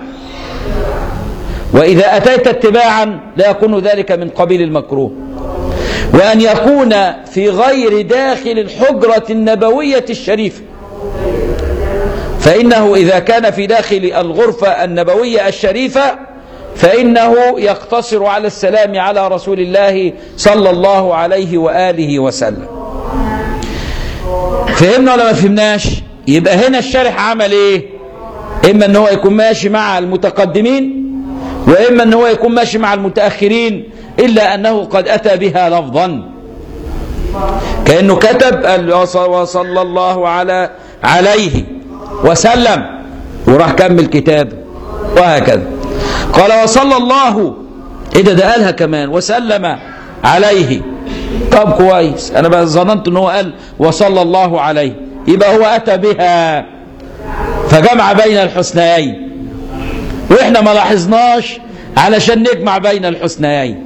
وإذا أتيت اتباعا لا يكون ذلك من قبيل المكروه. وأن يكون في غير داخل الحجرة النبوية الشريفة، فإنه إذا كان في داخل الغرفة النبوية الشريفة فإنه يقتصر على السلام على رسول الله صلى الله عليه وآله وسلم. فهمنا ولا ما فهمناش؟ يبقى هنا الشارح عمل ايه؟ إما أنه يكون ماشي مع المتقدمين، وإما أنه يكون ماشي مع المتأخرين، إلا أنه قد أتى بها لفظا، كأنه كتب وصلى الله على عليه وسلم وراح كمل كتاب، وهكذا. قال وصلى الله، ايه ده ده قالها كمان وسلم عليه. طب كويس، انا بقى ظننت انه قال وصلى الله عليه، يبقى هو اتى بها فجمع بين الحسنيين، واحنا ما لاحظناش علشان نجمع بين الحسنيين.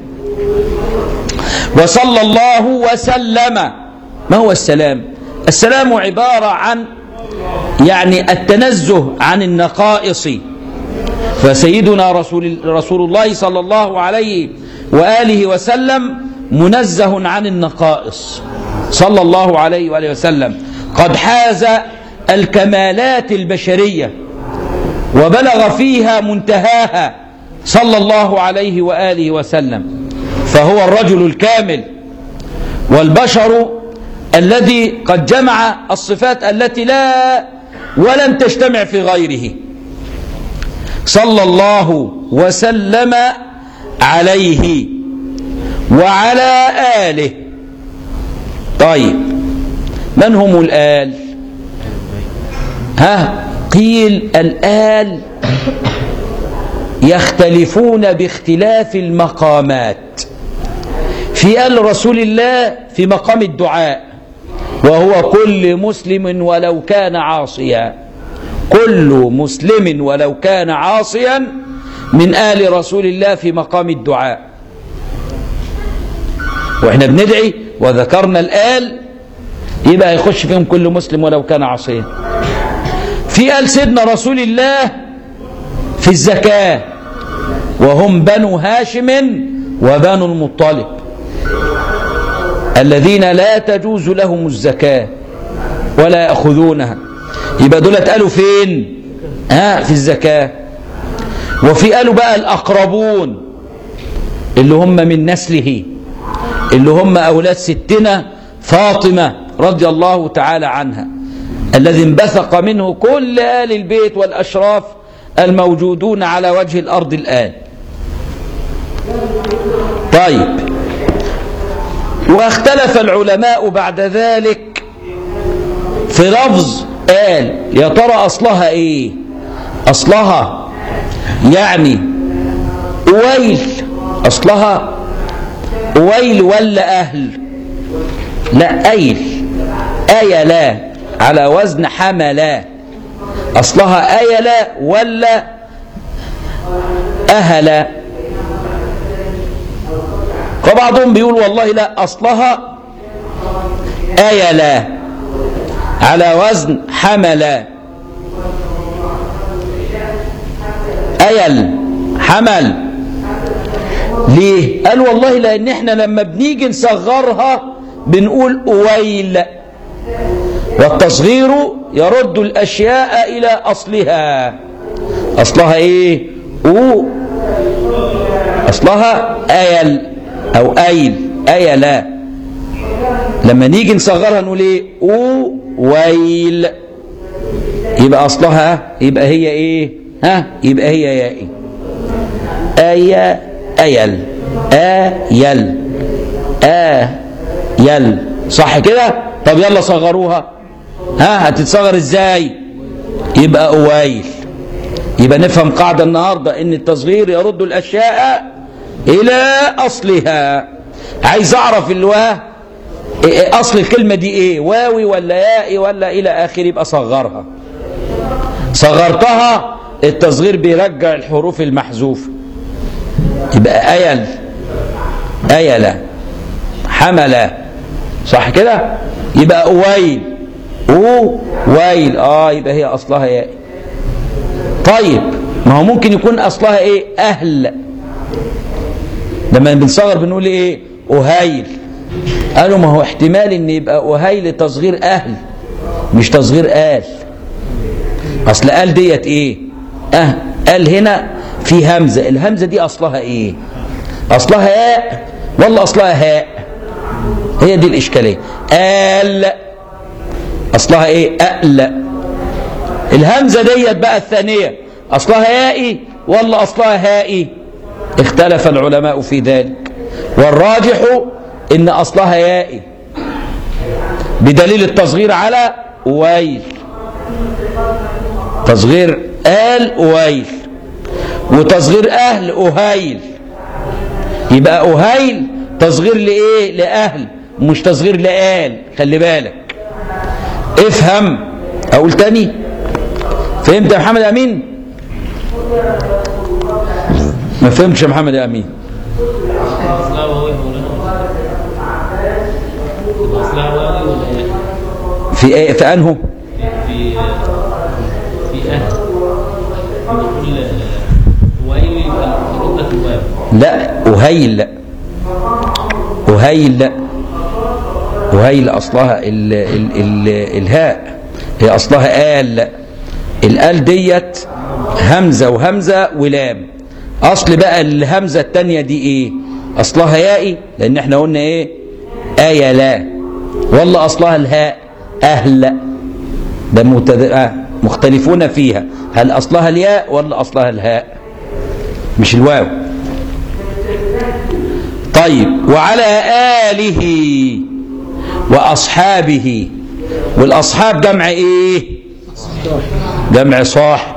وصلى الله وسلم. ما هو السلام؟ السلام عبارة عن يعني التنزه عن النقائص، فسيدنا رسول, رسول الله صلى الله عليه وآله وسلم منزه عن النقائص صلى الله عليه وآله وسلم، قد حاز الكمالات البشرية وبلغ فيها منتهاها صلى الله عليه وآله وسلم، فهو الرجل الكامل والبشر الذي قد جمع الصفات التي لا ولن تجتمع في غيره صلى الله وسلم عليه وعلى آله. طيب من هم الآل؟ ها قيل الآل يختلفون باختلاف المقامات. في آل رسول الله في مقام الدعاء، وهو كل مسلم ولو كان عاصيا، كل مسلم ولو كان عاصيا من آل رسول الله في مقام الدعاء. واحنا بندعي وذكرنا الآل يبقى يخش فيهم كل مسلم ولو كان عاصيا. في آل سيدنا رسول الله في الزكاة، وهم بنو هاشم وبنو المطلب الذين لا تجوز لهم الزكاة ولا يأخذونها، يبقى دول اتقالوا فين؟ ها في الزكاة. وفي قالوا بقى الأقربون اللي هم من نسله، اللي هم أولاد ستنا فاطمة رضي الله تعالى عنها، الذي انبثق منه كل آل البيت والأشراف الموجودون على وجه الأرض الآن. طيب، واختلف العلماء بعد ذلك في لفظ آل، يا ترى أصلها إيه؟ أصلها يعني أويل، أصلها أويل ولا أهل؟ لا أيل، أيلا على وزن حملا، أصلها أيلا ولا أهلا؟ فبعضهم بيقول والله لا، أصلها أيلا على وزن حملا، أيل حمل. ليه؟ قال والله لأن احنا لما بنيجي نصغرها بنقول أويل، والتصغير يرد الأشياء إلى أصلها. أصلها إيه؟ أو أصلها أيل أو أيل، أيلا. لما نيجي نصغرها نقول إيه؟ أو ويل، يبقى أصلها يبقى هي إيه؟ ها؟ يبقى هي يائي، آية أيل، آيل آيل، صح كده؟ طب يلا صغروها، ها هتتصغر ازاي؟ يبقى أويل. يبقى نفهم قاعدة النهاردة ان التصغير يرد الأشياء إلى أصلها. عايز أعرف الواه أصل الكلمة دي إيه؟ واوي ولا يائي ولا إلى آخر، يبقى صغرها. صغرتها التصغير بيرجع الحروف المحذوفة، يبقى أيل، أيلا، حملا، صح كده؟ يبقى أويل، أو ويل، آه يبقى هي أصلها يائي. طيب ما هو ممكن يكون أصلها إيه؟ أهل. لما بنصغر بنقول إيه؟ أهيل. قالوا ما هو احتمال إن يبقى أهيل تصغير أهل مش تصغير آل. أصل آل ديت إيه؟ أه آل هنا في همزة، الهمزة دي أصلها إيه؟ أصلها ياء ولا أصلها هاء؟ هي دي الإشكالية. آل أصلها إيه؟ أأل. الهمزة ديت بقى الثانية أصلها يائي ولا أصلها هائي؟ اختلف العلماء في ذلك، والراجح إن أصلها يائي بدليل التصغير على أويل، تصغير آل أويل، وتصغير أهل أهيل. يبقى أهيل تصغير لإيه؟ لأهل، مش تصغير لآل. خلي بالك، افهم. أقول تاني، فهمت يا محمد أمين؟ ما فهمتش يا محمد يا أمين. أصلها واوي مولانا، أصلها واوي ولا في ايه؟ في انه في في أهل نقول وايوي ردة الواو. لا أهيل، لا أهيل، لا أهيل أصلها ال ال ال الهاء، هي أصلها آل. الآل ديت همزة وهمزة ولام. أصل بقى الهمزة التانية دي إيه؟ أصلها يائي، لأن احنا قلنا إيه؟ آية لا. ولا أصلها الهاء أهل؟ ده مختلفون فيها، هل أصلها الياء ولا أصلها الهاء؟ مش الواو. طيب، وعلى آله وأصحابه. والأصحاب جمع إيه؟ جمع صاحب.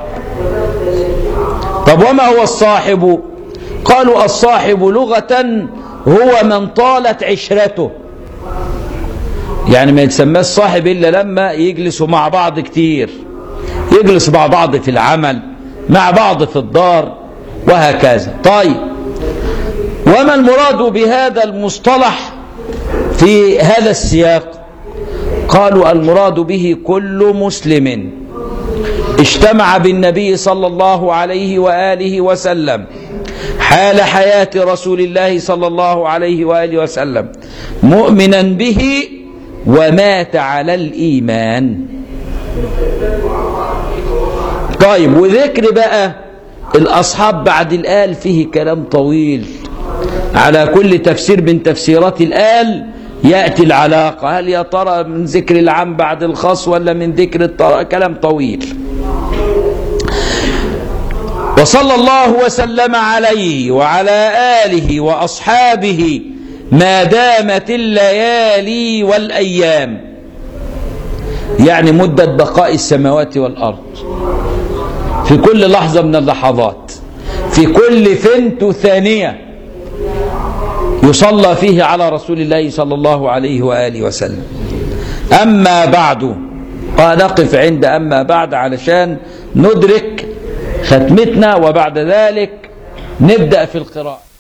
طب وما هو الصاحب؟ قالوا الصاحب لغة هو من طالت عشرته، يعني ما يتسمى الصاحب إلا لما يجلسوا مع بعض كتير، يجلس مع بعض في العمل، مع بعض في الدار، وهكذا. طيب، وما المراد بهذا المصطلح في هذا السياق؟ قالوا المراد به كل مسلم اجتمع بالنبي صلى الله عليه وآله وسلم حال حياة رسول الله صلى الله عليه وآله وسلم مؤمنا به ومات على الإيمان. طيب، وذكر بقى الأصحاب بعد الآل فيه كلام طويل. على كل تفسير من تفسيرات الآل يأتي العلاقة، هل يا ترى من ذكر العام بعد الخاص ولا من ذكر الطرق؟ كلام طويل. وصلى الله وسلم عليه وعلى آله وأصحابه ما دامت الليالي والأيام، يعني مدة بقاء السماوات والأرض، في كل لحظة من اللحظات، في كل فنت ثانية يصلى فيه على رسول الله صلى الله عليه وآله وسلم. أما بعد، نقف عند أما بعد علشان ندرك ختمتنا، وبعد ذلك نبدأ في القراءة.